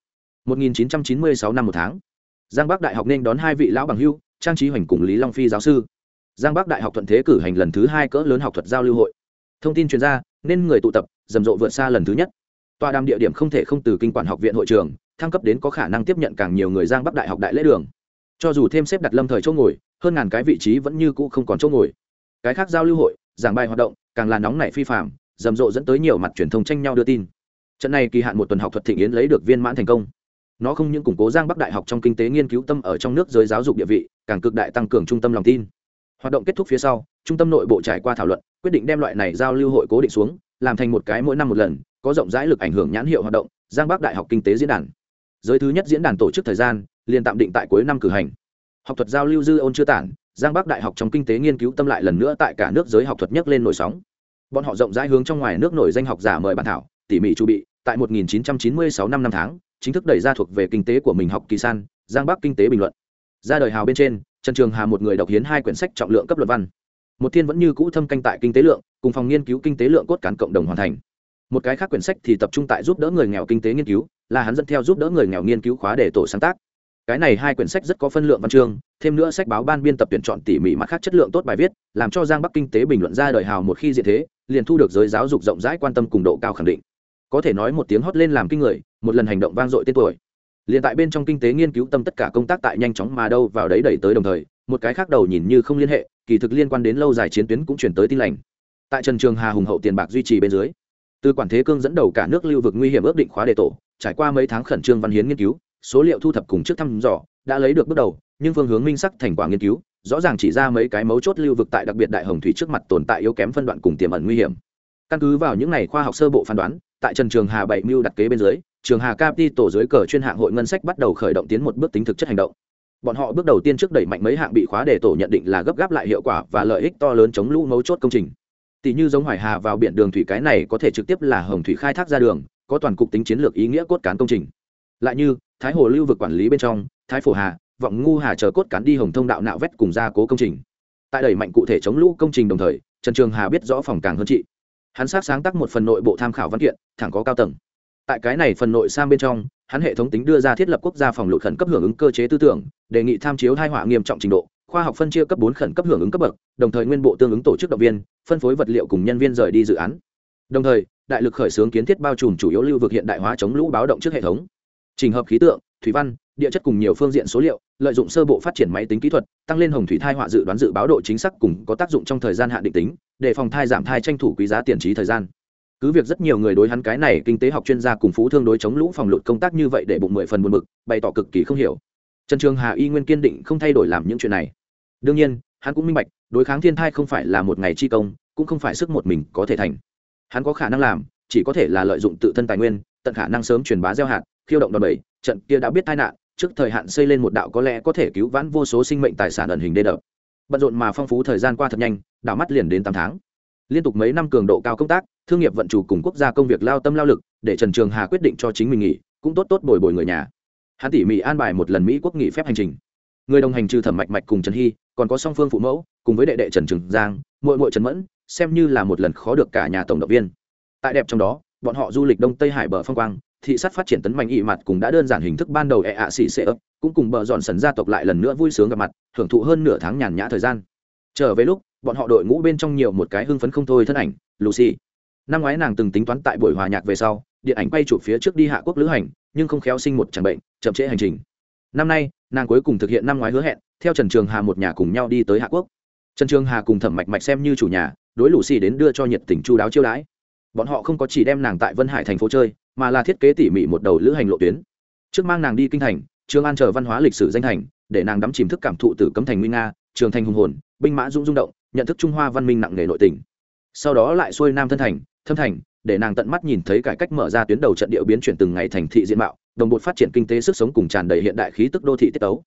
1996 năm 1 tháng, Giang Bắc Đại học nên đón 2 vị lão bằng hữu, Trang Trí Hoành cùng Lý Long Phi giáo sư. Giang Bắc Đại học thuận thế cử hành lần thứ 2 cỡ lớn học thuật giao lưu hội. Thông tin truyền ra, nên người tụ tập rầm rộ vượt xa lần thứ nhất. Tọa đàm địa điểm không thể không từ Kinh quản học viện hội trường thăng cấp đến có khả năng tiếp nhận càng nhiều người Giang Bắc Đại học đại lễ đường. Cho dù thêm xếp đặt lâm thời chỗ ngồi, hơn ngàn cái vị trí vẫn như cũ không còn chỗ ngồi. Cái khác giao lưu hội, giảng bài hoạt động, càng là nóng nảy phi phàm, rầm rộ dẫn tới nhiều mặt truyền thông tranh nhau đưa tin. Trận này kỳ hạn một tuần học thuật thịnh yến lấy được viên mãn thành công. Nó không những củng cố Giang Bắc Đại học trong kinh tế nghiên cứu tâm ở trong nước giới giáo dục địa vị, càng cực đại tăng cường trung tâm lòng tin. Hoạt động kết thúc phía sau, trung tâm nội bộ trải qua thảo luận, quyết định đem loại này giao lưu hội cố định xuống, làm thành một cái mỗi năm một lần, có rộng rãi lực ảnh hưởng nhãn hiệu hoạt động, Giang Bắc Đại học kinh tế diễn đàn. Giới thứ nhất diễn đàn tổ chức thời gian, liền tạm định tại cuối năm cử hành. Học thuật giao lưu dư ôn chưa tản, Giang Bắc Đại học trong kinh tế nghiên cứu tâm lại lần nữa tại cả nước giới học thuật nhấc lên nổi sóng. Bọn họ rộng rãi hướng trong ngoài nước nổi danh học giả mời bản thảo, tỉ mỉ chu bị, tại 1996 năm tháng, chính thức đẩy ra thuộc về kinh tế của mình học kỳ san, Giang Bắc kinh tế bình luận. Ra đời hào bên trên, Trần Trường Hà một người độc hiến 2 quyển sách trọng lượng cấp luận văn. Một thiên vẫn như cũ thâm canh tại kinh tế lượng, cùng phòng nghiên cứu kinh tế lượng cốt cán cộng đồng hoàn thành. Một cái khác quyển sách thì tập trung tại giúp đỡ người nghèo kinh tế nghiên cứu, là hắn dẫn theo giúp đỡ người nghèo nghiên cứu khóa để tổ sáng tác. Cái này 2 quyển sách rất có phân lượng văn chương, thêm nữa sách báo ban biên tập tuyển chọn tỉ mỉ mặt khác chất lượng tốt bài viết, làm cho Giang Bắc kinh tế bình luận ra đời hào một khi diện thế, liền thu được giới giáo dục rộng rãi quan tâm cùng độ cao khẳng định. Có thể nói một tiếng hót lên làm kinh người, một lần hành động vang dội tên tuổi. Liên tại bên trong kinh tế nghiên cứu tâm tất cả công tác tại nhanh chóng mà đâu vào đấy đẩy tới đồng thời, một cái khác đầu nhìn như không liên hệ, kỳ thực liên quan đến lâu dài chiến tuyến cũng chuyển tới tin lành. Tại Trần Trường Hà hùng hậu tiền bạc duy trì bên dưới, từ quản thế cương dẫn đầu cả nước lưu vực nguy hiểm ước định khóa đề tổ, trải qua mấy tháng khẩn trương văn hiến nghiên cứu, số liệu thu thập cùng trước thăm dò đã lấy được bước đầu, nhưng phương hướng minh sắc thành quả nghiên cứu rõ ràng chỉ ra mấy cái mấu chốt lưu vực tại đặc biệt đại hồng thủy trước mặt tồn tại yếu kém phân đoạn cùng tiềm ẩn nguy hiểm. Căn cứ vào những này khoa học sơ bộ phán đoán, tại Trần Trường Hà 7 mưu đặt kế bên dưới, Trường Hà Capital dưới cờ chuyên hạng hội ngân sách bắt đầu khởi động tiến một bước tính thực chất hành động. Bọn họ bước đầu tiên trước đẩy mạnh mấy hạng bị khóa đề tổ nhận định là gấp gáp lại hiệu quả và lợi ích to lớn chống lũ mấu chốt công trình. Tỷ như giống Hoài Hà vào biển đường thủy, cái này có thể trực tiếp là hồng thủy khai thác ra đường, có toàn cục tính chiến lược ý nghĩa cốt cán công trình. Lại như Thái Hồ lưu vực quản lý bên trong, Thái Phổ Hà, Vọng Ngu Hà chờ cốt cán đi hồng thông đạo nạo vét cùng gia cố công trình. Tại đẩy mạnh cụ thể chống lũ công trình đồng thời, Trần Trường Hà biết rõ phòng càng hơn trị. Hắn sáng tác một phần nội bộ tham khảo văn kiện, thẳng có cao tầng. Tại cái này phần nội sam bên trong, hắn hệ thống tính đưa ra thiết lập quốc gia phòng lụt khẩn cấp hưởng ứng cơ chế tư tưởng, đề nghị tham chiếu tai họa nghiêm trọng trình độ, khoa học phân chia cấp 4 khẩn cấp hưởng ứng cấp bậc, đồng thời nguyên bộ tương ứng tổ chức động viên, phân phối vật liệu cùng nhân viên rời đi dự án. Đồng thời, đại lực khởi xướng kiến thiết bao trùm chủ yếu lưu vực hiện đại hóa chống lũ báo động trước hệ thống. Trình hợp khí tượng, thủy văn, địa chất cùng nhiều phương diện số liệu, lợi dụng sơ bộ phát triển máy tính kỹ thuật, tăng lên hồng thủy tai họa dự đoán dự báo độ chính xác cùng có tác dụng trong thời gian hạn định tính, để phòng thai giảm thai tranh thủ quý giá tiền trí thời gian. Cứ việc rất nhiều người đối hắn cái này kinh tế học chuyên gia cùng phú thương đối chống lũ phòng lụt công tác như vậy để bụng 10 phần buồn bực, bày tỏ cực kỳ không hiểu. Trần Trường Hà y nguyên kiên định không thay đổi làm những chuyện này. Đương nhiên, hắn cũng minh bạch, đối kháng thiên tai không phải là một ngày chi công, cũng không phải sức một mình có thể thành. Hắn có khả năng làm, chỉ có thể là lợi dụng tự thân tài nguyên, tận khả năng sớm truyền bá gieo hạt, khiêu động đòn bẩy, trận kia đã biết tai nạn, trước thời hạn xây lên một đạo có lẽ có thể cứu vãn vô số sinh mệnh tài sản ẩn hình đê đập. Bận rộn mà phong phú thời gian qua thật nhanh, đảo mắt liền đến 8 tháng. Liên tục mấy năm cường độ cao công tác, thương nghiệp vận chủ cùng quốc gia công việc lao tâm lao lực, để Trần Trường Hà quyết định cho chính mình nghỉ, cũng tốt tốt bồi bồi người nhà. Hắn tỉ mỉ an bài một lần Mỹ quốc nghỉ phép hành trình. Người đồng hành trừ Thẩm Mạch Mạch cùng Trần Hy, còn có song phương phụ mẫu, cùng với đệ đệ Trần Trường Giang, muội muội Trần Mẫn, xem như là một lần khó được cả nhà tổng động viên. Tại đẹp trong đó, bọn họ du lịch Đông Tây Hải bờ phong quang, thị sát phát triển tấn mạnh ị mặt cùng đã đơn giản hình thức ban đầu xì xệ ấp, cũng cùng bờ dọn sần gia tộc lại lần nữa vui sướng gặp mặt, hưởng thụ hơn nửa tháng nhàn nhã thời gian. Trở về lúc, bọn họ đội ngũ bên trong nhiều một cái hưng phấn không thôi thân ảnh, Lucy. Năm ngoái nàng từng tính toán tại buổi hòa nhạc về sau, điện ảnh quay chụp phía trước đi Hạ Quốc lữ hành, nhưng không khéo sinh một chẳng bệnh, chậm trễ hành trình. Năm nay, nàng cuối cùng thực hiện năm ngoái hứa hẹn, theo Trần Trường Hà một nhà cùng nhau đi tới Hạ Quốc. Trần Trường Hà cùng Thẩm Mạch Mạch xem như chủ nhà, đối Lucy đến đưa cho nhiệt tình chu đáo chiêu đãi. Bọn họ không có chỉ đem nàng tại Vân Hải thành phố chơi, mà là thiết kế tỉ mỉ một đầu lữ hành lộ tuyến. Trước mang nàng đi kinh thành, Trường An chờ văn hóa lịch sử danh thành, để nàng đắm chìm thức cảm thụ Tử Cấm thành nguy nga, Trường thành hùng hồn, binh mã rung động, nhận thức Trung Hoa văn minh nặng nề nội tình. Sau đó lại xuôi nam thân thành, Thâm thành, để nàng tận mắt nhìn thấy cải cách mở ra tuyến đầu trận địa biến chuyển từng ngày thành thị diện mạo, đồng bộ phát triển kinh tế sức sống cùng tràn đầy hiện đại khí tức đô thị tiết tấu.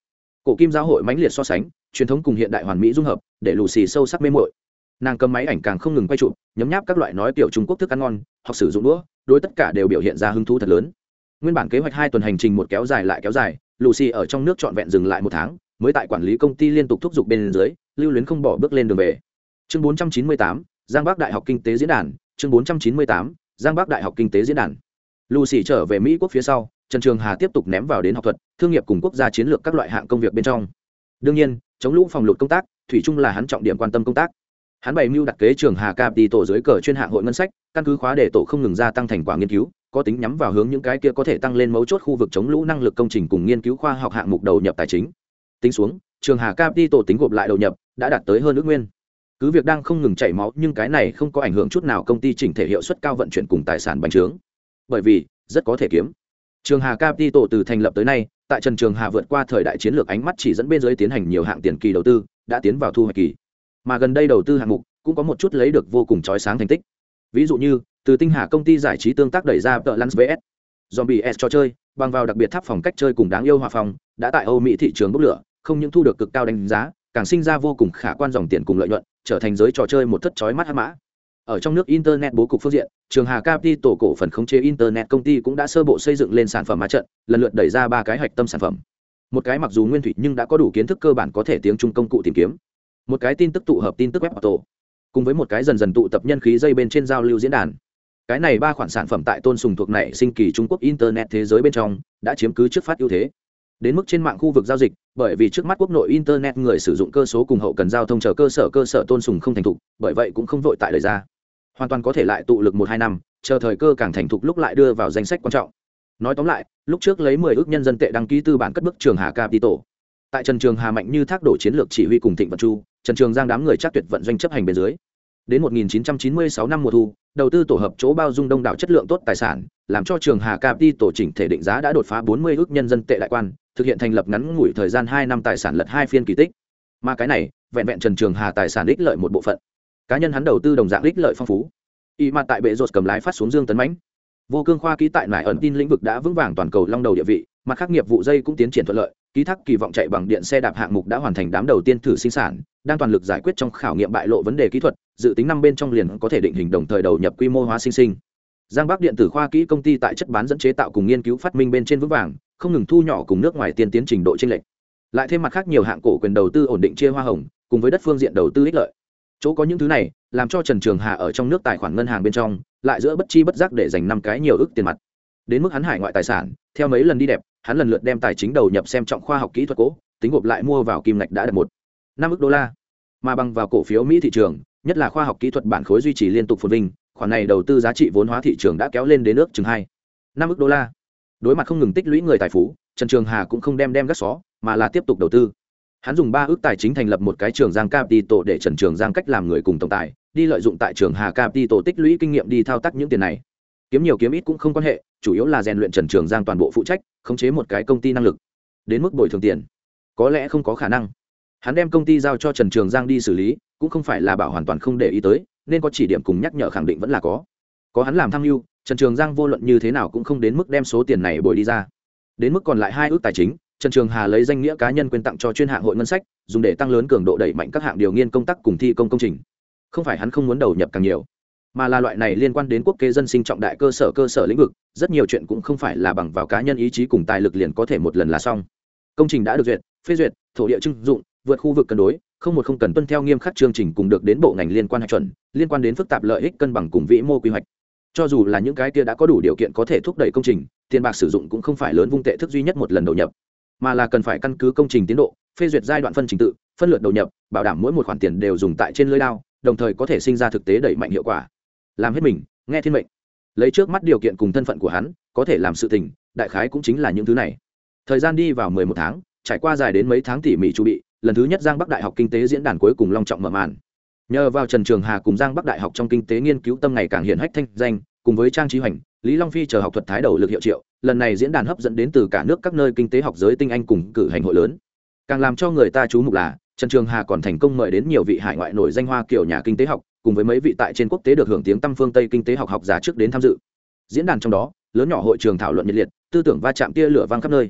Cổ kim giáo hội mãnh liệt so sánh, truyền thống cùng hiện đại hoàn mỹ dung hợp, để Lucy sâu sắc mê muội. Nàng cầm máy ảnh càng không ngừng quay chụp, nhấm nháp các loại nói tiểu Trung Quốc thức ăn ngon, hoặc sử dụng đũa, đối tất cả đều biểu hiện ra hứng thú thật lớn. Nguyên bản kế hoạch 2 tuần hành trình một kéo dài lại kéo dài, Lucy ở trong nước trọn vẹn dừng lại 1 tháng, mới tại quản lý công ty liên tục thúc giục bên dưới, lưu luyến không bỏ bước lên đường về. Chương 498, Giang Bắc Đại học Kinh tế diễn đàn, chương 498, Giang Bắc Đại học Kinh tế diễn đàn. Lucy trở về Mỹ quốc phía sau, Trần Trường Hà tiếp tục ném vào đến học thuật, thương nghiệp cùng quốc gia chiến lược các loại hạng công việc bên trong. Đương nhiên, chống lũ phòng lụt công tác, thủy chung là hắn trọng điểm quan tâm công tác. Hắn bày mưu đặt kế Trường Hà Capital dưới cờ chuyên hạng hội ngân sách, căn cứ khóa để tổ không ngừng gia tăng thành quả nghiên cứu, có tính nhắm vào hướng những cái kia có thể tăng lên mấu chốt khu vực chống lũ năng lực công trình cùng nghiên cứu khoa học hạng mục đầu nhập tài chính. Tính xuống, Trường Hà Capital tính gộp lại đầu nhập đã đạt tới hơn ước nguyên. Cứ việc đang không ngừng chảy máu, nhưng cái này không có ảnh hưởng chút nào công ty chỉnh thể hiệu suất cao vận chuyển cùng tài sản bành trướng. Bởi vì, rất có thể kiếm. Trường Hà Capital từ thành lập tới nay, tại Trần Trường Hà vượt qua thời đại chiến lược ánh mắt chỉ dẫn bên dưới tiến hành nhiều hạng tiền kỳ đầu tư, đã tiến vào thu hoạch kỳ. Mà gần đây đầu tư hạng mục cũng có một chút lấy được vô cùng chói sáng thành tích. Ví dụ như, từ Tinh Hà công ty giải trí tương tác đẩy ra The Lance VS Zombie S trò chơi, bằng vào đặc biệt tháp phòng cách chơi cùng đáng yêu hòa phòng, đã tại Âu Mỹ thị trường bốc lửa, không những thu được cực cao đánh giá, càng sinh ra vô cùng khả quan dòng tiền cùng lợi nhuận, trở thành giới trò chơi một thất chói mắt hắc mã. Ở trong nước internet bố cục phương diện, Trường Hà Capital cổ phần khống chế internet công ty cũng đã sơ bộ xây dựng lên sản phẩm ma trận, lần lượt đẩy ra 3 cái hạch tâm sản phẩm. Một cái mặc dù nguyên thủy nhưng đã có đủ kiến thức cơ bản có thể tiếng Trung công cụ tìm kiếm. Một cái tin tức tụ hợp tin tức web auto, cùng với một cái dần dần tụ tập nhân khí dây bên trên giao lưu diễn đàn. Cái này 3 khoản sản phẩm tại Tôn Sùng thuộc này sinh kỳ Trung Quốc internet thế giới bên trong đã chiếm cứ trước phát ưu thế. Đến mức trên mạng khu vực giao dịch, bởi vì trước mắt quốc nội internet người sử dụng cơ số cùng hậu cần giao thông chờ cơ sở Tôn Sùng không thành thục, bởi vậy cũng không vội tại lời ra. Hoàn toàn có thể lại tụ lực 1-2 năm, chờ thời cơ càng thành thục lúc lại đưa vào danh sách quan trọng. Nói tóm lại, lúc trước lấy 10 ước nhân dân tệ đăng ký tư bản cất bước Trường Hà Capital. Tại Trần Trường Hà mạnh như thác đổ chiến lược chỉ huy cùng Thịnh Vận Chu, Trần Trường Giang đám người chắc tuyệt vận doanh chấp hành bên dưới. Đến 1996 năm mùa thu, đầu tư tổ hợp chỗ bao dung đông đảo chất lượng tốt tài sản, làm cho Trường Hà Capital chỉnh thể định giá đã đột phá 40 ước nhân dân tệ đại quan, thực hiện thành lập ngắn ngủi thời gian 2 năm tài sản lật 2 phiên kỳ tích. Mà cái này, vẹn vẹn Trần Trường Hà tài sản ích lợi một bộ phận. Cá nhân hắn đầu tư đồng dạng ích lợi phong phú. Y mặt tại bệ rột cầm lái phát xuống dương tấn mãnh. Vô cương khoa ký tại nải ẩn tin lĩnh vực đã vững vàng toàn cầu long đầu địa vị, mặt khác nghiệp vụ dây cũng tiến triển thuận lợi, ký thác kỳ vọng chạy bằng điện xe đạp hạng mục đã hoàn thành đám đầu tiên thử sinh sản, đang toàn lực giải quyết trong khảo nghiệm bại lộ vấn đề kỹ thuật, dự tính năm bên trong liền có thể định hình đồng thời đầu nhập quy mô hóa sinh. Giang Bắc điện tử khoa kỹ công ty tại chất bán dẫn chế tạo cùng nghiên cứu phát minh bên trên vững vàng, không ngừng thu nhỏ cùng nước ngoài tiên tiến trình độ chênh lệch. Lại thêm mặt khác nhiều hạng cổ quyền đầu tư ổn định chia hoa hồng, cùng với đất phương diện đầu tư ích lợi. Chỗ có những thứ này, làm cho Trần Trường Hà ở trong nước tài khoản ngân hàng bên trong, lại giữa bất chi bất giác để dành 5 cái nhiều ức tiền mặt. Đến mức hắn hải ngoại tài sản, theo mấy lần đi đẹp, hắn lần lượt đem tài chính đầu nhập xem trọng khoa học kỹ thuật cố, tính gộp lại mua vào kim ngạch đã đạt 1,5 ức đô la. Mà bằng vào cổ phiếu Mỹ thị trường, nhất là khoa học kỹ thuật bản khối duy trì liên tục phồn vinh, khoản này đầu tư giá trị vốn hóa thị trường đã kéo lên đến ước chừng 2,5 ức đô la. Đối mặt không ngừng tích lũy người tài phú, Trần Trường Hà cũng không đem gác xó, mà là tiếp tục đầu tư. Hắn dùng 3 ước tài chính thành lập một cái Trường Giang Capital để Trần Trường Giang cách làm người cùng tổng tài, đi lợi dụng tại Trường Hà Capital tích lũy kinh nghiệm đi thao tác những tiền này. Kiếm nhiều kiếm ít cũng không quan hệ, chủ yếu là rèn luyện Trần Trường Giang toàn bộ phụ trách, khống chế một cái công ty năng lực. Đến mức bồi thường tiền, có lẽ không có khả năng. Hắn đem công ty giao cho Trần Trường Giang đi xử lý, cũng không phải là bảo hoàn toàn không để ý tới, nên có chỉ điểm cùng nhắc nhở khẳng định vẫn là có. Có hắn làm tham mưu, Trần Trường Giang vô luận như thế nào cũng không đến mức đem số tiền này bồi đi ra. Đến mức còn lại 2 ước tài chính, Trần Trường Hà lấy danh nghĩa cá nhân quyên tặng cho chuyên hạng hội ngân sách, dùng để tăng lớn cường độ đẩy mạnh các hạng điều nghiên công tác cùng thi công công trình. Không phải hắn không muốn đầu nhập càng nhiều, mà là loại này liên quan đến quốc kế dân sinh trọng đại cơ sở lĩnh vực, rất nhiều chuyện cũng không phải là bằng vào cá nhân ý chí cùng tài lực liền có thể một lần là xong. Công trình đã được duyệt, phê duyệt, thổ địa trưng dụng, vượt khu vực cân đối, không cần tuân theo nghiêm khắc chương trình cùng được đến bộ ngành liên quan hạch chuẩn, liên quan đến phức tạp lợi ích cân bằng cùng vĩ mô quy hoạch. Cho dù là những cái kia đã có đủ điều kiện có thể thúc đẩy công trình, tiền bạc sử dụng cũng không phải lớn vung tệ thức duy nhất một lần đầu nhập, mà là cần phải căn cứ công trình tiến độ, phê duyệt giai đoạn phân trình tự, phân lượt đầu nhập, bảo đảm mỗi một khoản tiền đều dùng tại trên lưới lao, đồng thời có thể sinh ra thực tế đẩy mạnh hiệu quả. Làm hết mình, nghe thiên mệnh. Lấy trước mắt điều kiện cùng thân phận của hắn, có thể làm sự tình, đại khái cũng chính là những thứ này. Thời gian đi vào 11 tháng, trải qua dài đến mấy tháng tỉ mỉ chuẩn bị, lần thứ nhất Giang Bắc Đại học Kinh tế diễn đàn cuối cùng long trọng mở màn. Nhờ vào Trần Trường Hà cùng Giang Bắc Đại học trong kinh tế nghiên cứu tâm ngày càng hiển hách thanh danh, cùng với Trang Trí Hoành, Lý Long Phi chờ học thuật thái đầu lực hiệu triệu, lần này diễn đàn hấp dẫn đến từ cả nước các nơi kinh tế học giới tinh anh cùng cử hành hội lớn. Càng làm cho người ta chú mục là, Trần Trường Hà còn thành công mời đến nhiều vị hải ngoại nổi danh hoa kiểu nhà kinh tế học, cùng với mấy vị tại trên quốc tế được hưởng tiếng tăm phương Tây kinh tế học giả trước đến tham dự. Diễn đàn trong đó, lớn nhỏ hội trường thảo luận nhiệt liệt, tư tưởng va chạm tia lửa vang khắp nơi.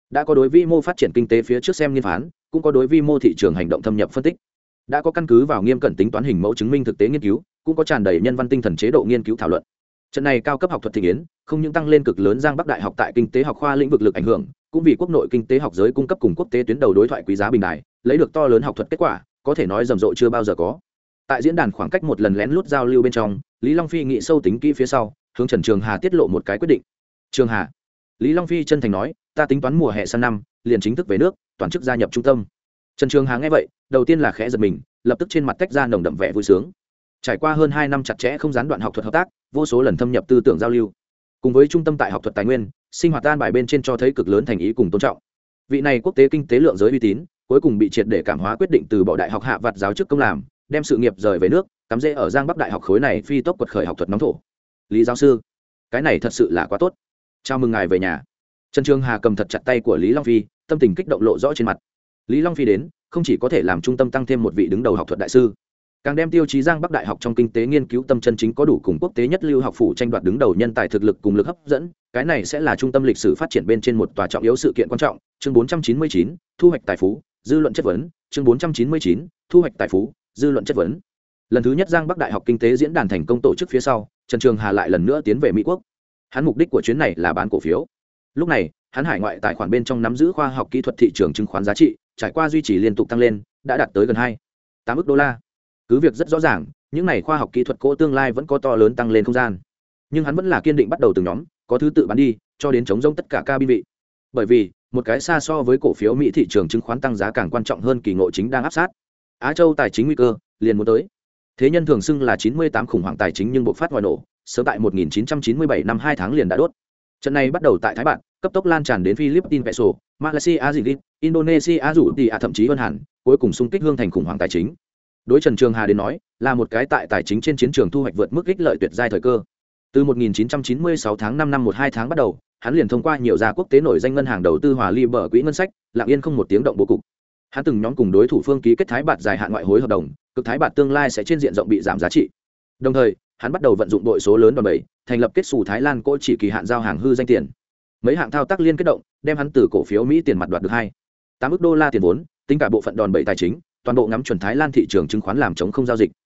đã có đối vi mô phát triển kinh tế phía trước xem nghiên phán, cũng có đối vi mô thị trường hành động thâm nhập phân tích, đã có căn cứ vào nghiêm cẩn tính toán hình mẫu chứng minh thực tế nghiên cứu, cũng có tràn đầy nhân văn tinh thần chế độ nghiên cứu thảo luận. Trận này cao cấp học thuật thị yến không những tăng lên cực lớn Giang Bắc Đại học tại kinh tế học khoa lĩnh vực lực ảnh hưởng, cũng vì quốc nội kinh tế học giới cung cấp cùng quốc tế tuyến đầu đối thoại quý giá bình đại, lấy được to lớn học thuật kết quả, có thể nói rầm rộ chưa bao giờ có. Tại diễn đàn khoảng cách một lần lén lút giao lưu bên trong, Lý Long Phi nghĩ sâu tính kỹ phía sau, hướng Trần Trường Hà tiết lộ một cái quyết định. Trường Hà, Lý Long Phi chân thành nói, ta tính toán mùa hè sang năm liền chính thức về nước, toàn chức gia nhập trung tâm. Trần Trường Hà nghe vậy, đầu tiên là khẽ giật mình, lập tức trên mặt tách ra nồng đậm vẻ vui sướng. Trải qua hơn 2 năm chặt chẽ không gián đoạn học thuật hợp tác, vô số lần thâm nhập tư tưởng giao lưu, cùng với trung tâm tại học thuật tài nguyên, sinh hoạt an bài bên trên cho thấy cực lớn thành ý cùng tôn trọng. Vị này quốc tế kinh tế lượng giới uy tín, cuối cùng bị triệt để cảm hóa quyết định từ bỏ đại học hạ vặt giáo chức công làm, đem sự nghiệp rời về nước, cắm rễ ở Giang Bắc Đại học khối này phi tốc quật khởi học thuật nóng thổ. Lý giáo sư, cái này thật sự là quá tốt. Chào mừng ngài về nhà. Trần Trường Hà cầm thật chặt tay của Lý Long Phi, tâm tình kích động lộ rõ trên mặt. Lý Long Phi đến, không chỉ có thể làm trung tâm tăng thêm một vị đứng đầu học thuật đại sư, càng đem tiêu chí Giang Bắc Đại học trong kinh tế nghiên cứu tâm chân chính có đủ cùng quốc tế nhất lưu học phủ tranh đoạt đứng đầu nhân tài thực lực cùng lực hấp dẫn, cái này sẽ là trung tâm lịch sử phát triển bên trên một tòa trọng yếu sự kiện quan trọng. Chương 499, thu hoạch tài phú, dư luận chất vấn. Chương 499, thu hoạch tài phú, dư luận chất vấn. Lần thứ nhất Giang Bắc Đại học kinh tế diễn đàn thành công tổ chức phía sau, Trần Trường Hà lại lần nữa tiến về Mỹ quốc. Hắn mục đích của chuyến này là bán cổ phiếu. Lúc này, hắn hải ngoại tài khoản bên trong nắm giữ khoa học kỹ thuật thị trường chứng khoán giá trị, trải qua duy trì liên tục tăng lên, đã đạt tới gần 2,8 ức đô la. Cứ việc rất rõ ràng, những này khoa học kỹ thuật cỗ tương lai vẫn có to lớn tăng lên không gian, nhưng hắn vẫn là kiên định bắt đầu từng nhóm, có thứ tự bán đi, cho đến chống rông tất cả cabin vị. Bởi vì, một cái xa so với cổ phiếu Mỹ thị trường chứng khoán tăng giá càng quan trọng hơn kỳ ngộ chính đang áp sát. Á Châu tài chính nguy cơ liền muốn tới. Thế nhân thường xưng là 98 khủng hoảng tài chính nhưng bộc phát ngoài nổ, sớm tại 1997 năm 2 tháng liền đã đốt. Trận này bắt đầu tại Thái Bản, cấp tốc lan tràn đến Philippines peso, Malaysia ringgit, Indonesia rupee thậm chí hơn hẳn, cuối cùng xung kích hương thành khủng hoảng tài chính. Đối Trần Trường Hà đến nói, là một cái tại tài chính trên chiến trường thu hoạch vượt mức ích lợi tuyệt giai thời cơ. Từ 1996 tháng 5 năm 12 tháng bắt đầu, hắn liền thông qua nhiều gia quốc tế nổi danh ngân hàng đầu tư hòa ly bờ quỹ ngân sách, lặng yên không một tiếng động bố cục. Hắn từng nhóm cùng đối thủ phương ký kết Thái Bạt dài hạn ngoại hối hợp đồng, cực Thái Bạt tương lai sẽ trên diện rộng bị giảm giá trị. Đồng thời, hắn bắt đầu vận dụng đội số lớn đòn bẩy, thành lập kết xù Thái Lan cỗ chỉ kỳ hạn giao hàng hư danh tiền. Mấy hạng thao tác liên kết động, đem hắn từ cổ phiếu Mỹ tiền mặt đoạt được 2,8 ức đô la tiền vốn, tính cả bộ phận đòn bẩy tài chính, toàn bộ ngắm chuẩn Thái Lan thị trường chứng khoán làm chống không giao dịch.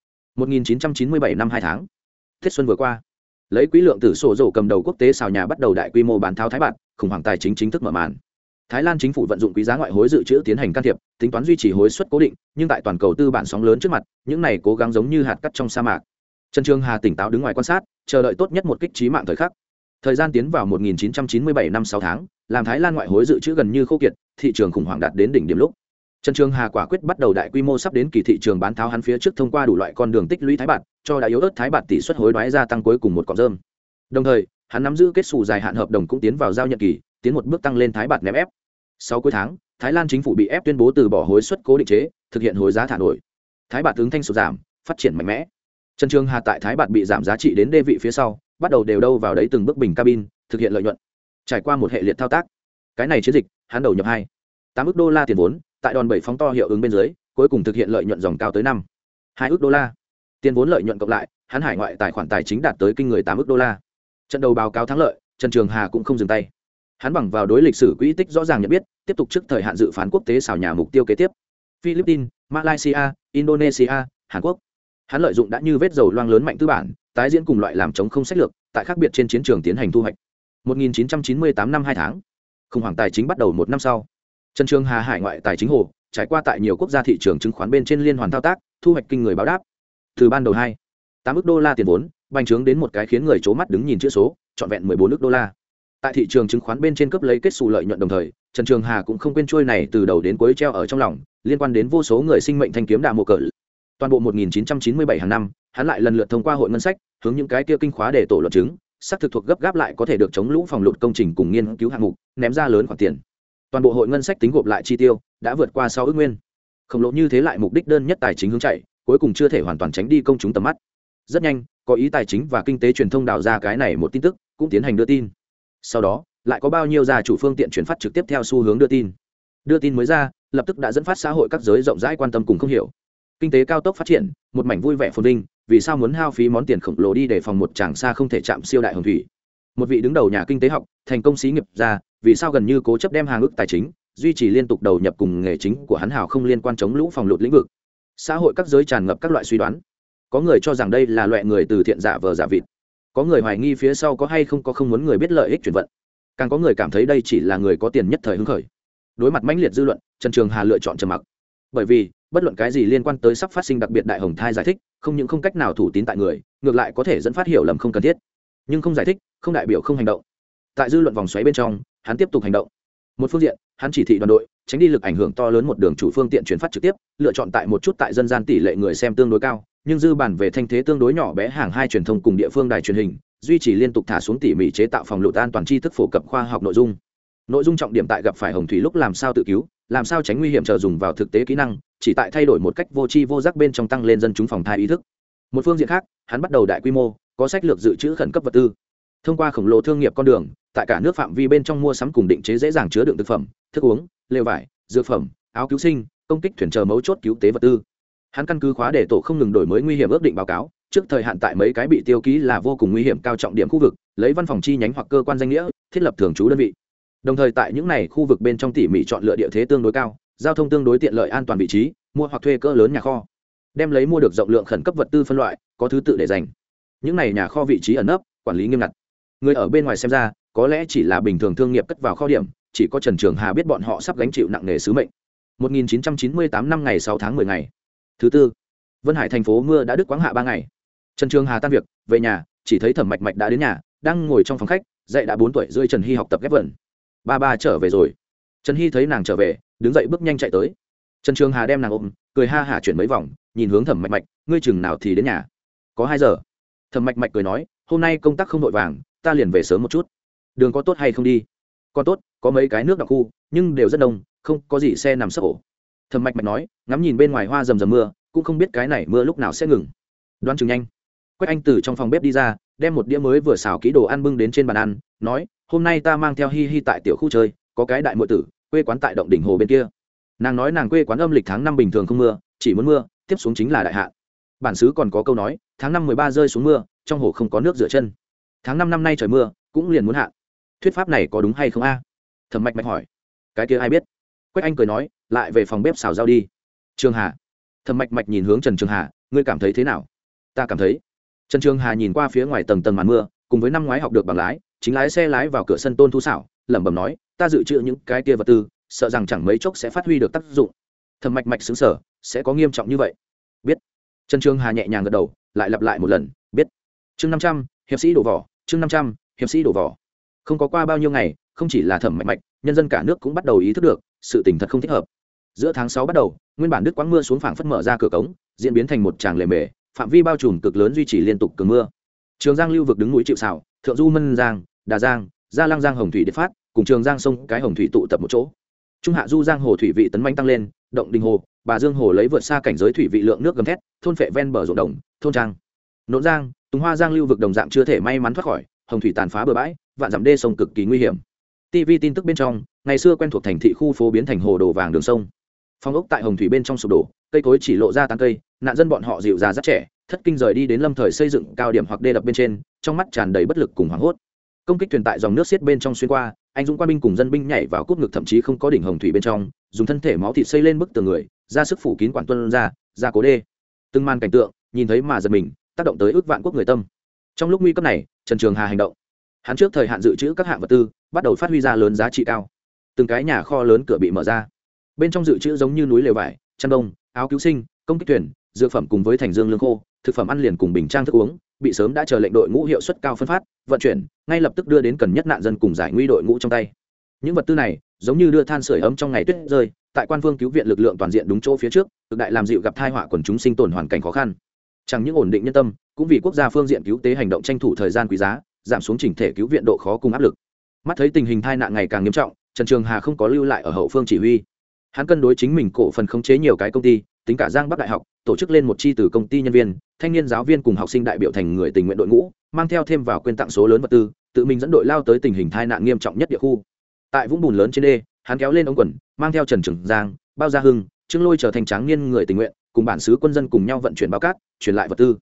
1997 năm 2 tháng, Tết xuân vừa qua, lấy quý lượng tử sổ rổ cầm đầu quốc tế xào nhà bắt đầu đại quy mô bán tháo Thái Bạt, khủng hoảng tài chính chính thức mở màn. Thái Lan chính phủ vận dụng quý giá ngoại hối dự trữ tiến hành can thiệp, tính toán duy trì hối suất cố định, nhưng tại toàn cầu tư bản sóng lớn trước mặt, những này cố gắng giống như hạt cát trong sa mạc. Trần Trường Hà tỉnh táo đứng ngoài quan sát, chờ đợi tốt nhất một kích chí mạng thời khắc. Thời gian tiến vào 1997 năm 6 tháng, làm Thái Lan ngoại hối dự trữ gần như khô kiệt, thị trường khủng hoảng đạt đến đỉnh điểm lúc. Trần Trường Hà quả quyết bắt đầu đại quy mô sắp đến kỳ thị trường bán tháo hắn phía trước thông qua đủ loại con đường tích lũy Thái Bạt, cho đã yếu ớt Thái Bạt tỷ suất hối đoái gia tăng cuối cùng một cọng rơm. Đồng thời, hắn nắm giữ kết sủ dài hạn hợp đồng cũng tiến vào giao nhận kỳ, tiến một bước tăng lên Thái Bạt ném ép. Sau cuối tháng, Thái Lan chính phủ bị ép tuyên bố từ bỏ hối suất cố định chế, thực hiện hối giá thả nổi. Thái Bạt ứng thanh sụt giảm, phát triển mạnh mẽ. Trần Trường Hà tại Thái Bạt bị giảm giá trị đến đê vị phía sau, bắt đầu đều đâu vào đấy từng bước bình cabin, thực hiện lợi nhuận. Trải qua một hệ liệt thao tác, cái này chiến dịch, hắn đầu nhập 2,8 ức đô la tiền vốn, tại đòn bẩy phóng to hiệu ứng bên dưới, cuối cùng thực hiện lợi nhuận dòng cao tới 5,2 ức đô la. Tiền vốn lợi nhuận cộng lại, hắn hải ngoại tài khoản tài chính đạt tới kinh người 8 ức đô la. Trận đầu báo cáo thắng lợi, Trần Trường Hà cũng không dừng tay. Hắn bằng vào đối lịch sử quỹ tích rõ ràng nhận biết, tiếp tục trước thời hạn dự phán quốc tế xào nhà mục tiêu kế tiếp. Philippines, Malaysia, Indonesia, Hàn Quốc. Hắn lợi dụng đã như vết dầu loang lớn mạnh tư bản, tái diễn cùng loại làm chống không sách lược, tại khác biệt trên chiến trường tiến hành thu hoạch. 1998 năm 2 tháng, khủng hoảng tài chính bắt đầu một năm sau. Trần Trường Hà hải ngoại tài chính hồ, trải qua tại nhiều quốc gia thị trường chứng khoán bên trên liên hoàn thao tác, thu hoạch kinh người báo đáp. Từ ban đầu 2,8 ức đô la tiền vốn, bành trướng đến một cái khiến người chố mắt đứng nhìn chữ số, trọn vẹn 14 ức đô la. Tại thị trường chứng khoán bên trên cấp lấy kết xù lợi nhuận đồng thời, Trần Trường Hà cũng không quên trôi này từ đầu đến cuối treo ở trong lòng, liên quan đến vô số người sinh mệnh thanh kiếm đạ mộ cỡ. Toàn bộ 1997 hàng năm, hắn lại lần lượt thông qua hội ngân sách, hướng những cái kia kinh khóa để tổ luận chứng, xác thực thuộc gấp gáp lại có thể được chống lũ phòng lụt công trình cùng nghiên cứu hạng mục, ném ra lớn khoản tiền. Toàn bộ hội ngân sách tính gộp lại chi tiêu, đã vượt qua 6 ức nguyên. Khổng lồ như thế lại mục đích đơn nhất tài chính hướng chạy, cuối cùng chưa thể hoàn toàn tránh đi công chúng tầm mắt. Rất nhanh, có ý tài chính và kinh tế truyền thông đào ra cái này một tin tức, cũng tiến hành đưa tin. Sau đó, lại có bao nhiêu gia chủ phương tiện chuyển phát trực tiếp theo xu hướng đưa tin. Đưa tin mới ra, lập tức đã dẫn phát xã hội các giới rộng rãi quan tâm cùng không hiểu. Kinh tế cao tốc phát triển, một mảnh vui vẻ phồn vinh, vì sao muốn hao phí món tiền khổng lồ đi để phòng một tràng xa không thể chạm siêu đại hồng thủy. một vị đứng đầu nhà kinh tế học thành công xí nghiệp ra vì sao gần như cố chấp đem hàng ước tài chính duy trì liên tục đầu nhập cùng nghề chính của hắn hào không liên quan chống lũ phòng lụt lĩnh vực. Xã hội các giới tràn ngập các loại suy đoán, có người cho rằng đây là loại người từ thiện giả vờ giả vịt, có người hoài nghi phía sau có hay không muốn người biết lợi ích chuyển vận, càng có người cảm thấy đây chỉ là người có tiền nhất thời hứng khởi. Đối mặt mãnh liệt dư luận, Trần Trường Hà lựa chọn trầm mặc, bởi vì bất luận cái gì liên quan tới sắp phát sinh đặc biệt đại hồng thai giải thích không những không cách nào thủ tín tại người, ngược lại có thể dẫn phát hiểu lầm không cần thiết. Nhưng không giải thích không đại biểu không hành động. Tại dư luận vòng xoáy bên trong, hắn tiếp tục hành động. Một phương diện, hắn chỉ thị đoàn đội tránh đi lực ảnh hưởng to lớn một đường chủ phương tiện truyền phát trực tiếp, lựa chọn tại một chút tại dân gian tỷ lệ người xem tương đối cao nhưng dư bản về thanh thế tương đối nhỏ bé hàng hai truyền thông cùng địa phương đài truyền hình, duy trì liên tục thả xuống tỉ mỉ chế tạo phòng lụt an toàn tri thức phổ cập khoa học nội dung trọng điểm tại gặp phải hồng thủy lúc làm sao tự cứu, làm sao tránh nguy hiểm chờ dùng vào thực tế kỹ năng, chỉ tại thay đổi một cách vô tri vô giác bên trong tăng lên dân chúng phòng thai ý thức. Một phương diện khác, hắn bắt đầu đại quy mô có sách lược dự trữ khẩn cấp vật tư, thông qua khổng lồ thương nghiệp con đường tại cả nước phạm vi bên trong mua sắm cùng định chế dễ dàng chứa đựng thực phẩm, thức uống, lều vải, dược phẩm, áo cứu sinh, công kích thuyền chờ mấu chốt cứu tế vật tư. Hắn căn cứ khóa để tổ không ngừng đổi mới nguy hiểm ước định báo cáo trước thời hạn tại mấy cái bị tiêu ký là vô cùng nguy hiểm cao trọng điểm khu vực, lấy văn phòng chi nhánh hoặc cơ quan danh nghĩa thiết lập thường trú đơn vị. Đồng thời tại những này khu vực bên trong tỉ mỉ chọn lựa địa thế tương đối cao, giao thông tương đối tiện lợi an toàn vị trí, mua hoặc thuê cỡ lớn nhà kho, đem lấy mua được rộng lượng khẩn cấp vật tư phân loại có thứ tự để dành. Những này nhà kho vị trí ẩn nấp, quản lý nghiêm ngặt, người ở bên ngoài xem ra có lẽ chỉ là bình thường thương nghiệp cất vào kho điểm, chỉ có Trần Trường Hà biết bọn họ sắp gánh chịu nặng nề sứ mệnh. 1998 năm ngày 6 tháng 10 ngày thứ tư, Vân Hải thành phố mưa đã đứt quãng hạ 3 ngày. Trần Trường Hà tan việc về nhà, chỉ thấy Thẩm Mạch Mạch đã đến nhà, đang ngồi trong phòng khách, dạy đã 4 tuổi rưỡi Trần Hy học tập ghép vần. Ba trở về rồi. Trần Hy thấy nàng trở về, đứng dậy bước nhanh chạy tới. Trần Trường Hà đem nàng ôm, cười ha hả chuyển mấy vòng, nhìn hướng Thẩm Mạch Mạch, ngươi chừng nào thì đến nhà? Có 2 giờ. Thẩm Mạch Mạch cười nói, hôm nay công tác không vội vàng, ta liền về sớm một chút. Đường có tốt hay không đi? Còn tốt, có mấy cái nước đọng khu, nhưng đều rất đông, không có gì xe nằm sấp ổ. Thẩm Mạch Mạch nói, ngắm nhìn bên ngoài hoa rầm rầm mưa, cũng không biết cái này mưa lúc nào sẽ ngừng. Đoán chừng nhanh. Quách Anh từ trong phòng bếp đi ra, đem một đĩa mới vừa xào kỹ đồ ăn bưng đến trên bàn ăn, nói, hôm nay ta mang theo Hi Hi tại tiểu khu chơi, có cái đại muội tử, quê quán tại động đỉnh hồ bên kia. Nàng nói nàng quê quán âm lịch tháng 5 bình thường không mưa, chỉ muốn mưa, tiếp xuống chính là đại hạn. Bản xứ còn có câu nói, tháng 5 13 rơi xuống mưa, trong hồ không có nước rửa chân. Tháng 5 năm nay trời mưa, cũng liền muốn hạn. Thuyết pháp này có đúng hay không a? Thẩm Mạch Mạch hỏi. Cái kia ai biết? Quách Anh cười nói, lại về phòng bếp xào rau đi. Trường Hà. Thẩm Mạch Mạch nhìn hướng Trần Trường Hà, ngươi cảm thấy thế nào? Ta cảm thấy. Trần Trường Hà nhìn qua phía ngoài tầng tầng màn mưa, cùng với năm ngoái học được bằng lái, chính lái xe lái vào cửa sân Tôn Thu Xảo, lẩm bẩm nói, ta dự trữ những cái kia vật tư, sợ rằng chẳng mấy chốc sẽ phát huy được tác dụng. Thẩm Mạch Mạch sững sờ, sẽ có nghiêm trọng như vậy? Biết. Trần Trường Hà nhẹ nhàng gật đầu, lại lặp lại một lần, biết. Chương 500, hiệp sĩ đổ vỏ, chương 500, hiệp sĩ đổ vỏ. Không có qua bao nhiêu ngày, không chỉ là Thẩm Mạch Mạch, nhân dân cả nước cũng bắt đầu ý thức được, sự tình thật không thích hợp. Giữa tháng 6 bắt đầu, nguyên bản đứt quãng mưa xuống phảng phất mở ra cửa cống, diễn biến thành một tràng lề mề, phạm vi bao trùm cực lớn duy trì liên tục cường mưa. Trường Giang lưu vực đứng núi chịu sào, Thượng Du Mân Giang, Đà Giang, Gia Lăng Giang Hồng thủy đột phát, cùng Trường Giang sông cái Hồng thủy tụ tập một chỗ. Trung hạ du Giang hồ thủy vị tấn mãnh tăng lên, động Đình hồ, Bà Dương hồ lấy vượt xa cảnh giới thủy vị lượng nước gầm thét, thôn phệ ven bờ ruộng đồng, thôn trang. Nộn Giang, Tùng Hoa Giang lưu vực đồng dạng chưa thể may mắn thoát khỏi, hồng thủy tàn phá bờ bãi, vạn dặm đê sông cực kỳ nguy hiểm. TV tin tức bên trong, ngày xưa quen thuộc thành thị khu phố biến thành hồ đồ vàng đường sông. Phong ốc tại hồng thủy bên trong sụp đổ, cây cối chỉ lộ ra tán cây, nạn dân bọn họ dịu già rất trẻ, thất kinh rời đi đến lâm thời xây dựng cao điểm hoặc đê đập bên trên, trong mắt tràn đầy bất lực cùng hoảng hốt. Công kích thuyền tại dòng nước xiết bên trong xuyên qua, anh dũng quan binh cùng dân binh nhảy vào cúp ngực thậm chí không có đỉnh hồng thủy bên trong, dùng thân thể máu thịt xây lên bức tường người, ra sức phủ kín quản tuân ra cố đê. Từng màn cảnh tượng, nhìn thấy mà giật mình, tác động tới ước vạn quốc người tâm. Trong lúc nguy cấp này, Trần Trường Hà hành động. Hắn trước thời hạn dự trữ các hạng vật tư, bắt đầu phát huy ra lớn giá trị cao. Từng cái nhà kho lớn cửa bị mở ra, bên trong dự trữ giống như núi lều vải, chăn đông, áo cứu sinh, công kích thuyền, dược phẩm cùng với thành dương lương khô, thực phẩm ăn liền cùng bình trang thức uống, bị sớm đã chờ lệnh đội ngũ hiệu suất cao phân phát, vận chuyển, ngay lập tức đưa đến cần nhất nạn dân cùng giải nguy đội ngũ trong tay. Những vật tư này, giống như đưa than sưởi ấm trong ngày tuyết rơi, tại quan phương cứu viện lực lượng toàn diện đúng chỗ phía trước, cực đại làm dịu gặp tai họa quần chúng sinh tồn hoàn cảnh khó khăn. Chẳng những ổn định nhân tâm, cũng vì quốc gia phương diện cứu tế hành động tranh thủ thời gian quý giá, giảm xuống chỉnh thể cứu viện độ khó cùng áp lực. Mắt thấy tình hình tai nạn ngày càng nghiêm trọng, Trần Trường Hà không có lưu lại ở hậu phương chỉ huy. Hắn cân đối chính mình cổ phần khống chế nhiều cái công ty, tính cả Giang Bắc Đại học, tổ chức lên một chi từ công ty nhân viên, thanh niên giáo viên cùng học sinh đại biểu thành người tình nguyện đội ngũ, mang theo thêm vào quyên tặng số lớn vật tư, tự mình dẫn đội lao tới tình hình tai nạn nghiêm trọng nhất địa khu. Tại vũng bùn lớn trên đê, hắn kéo lên ống quần, mang theo Trần Trường Giang, Bao Gia Hưng, Trương Lôi trở thành tráng niên người tình nguyện, cùng bản xứ quân dân cùng nhau vận chuyển bao cát, truyền lại vật tư.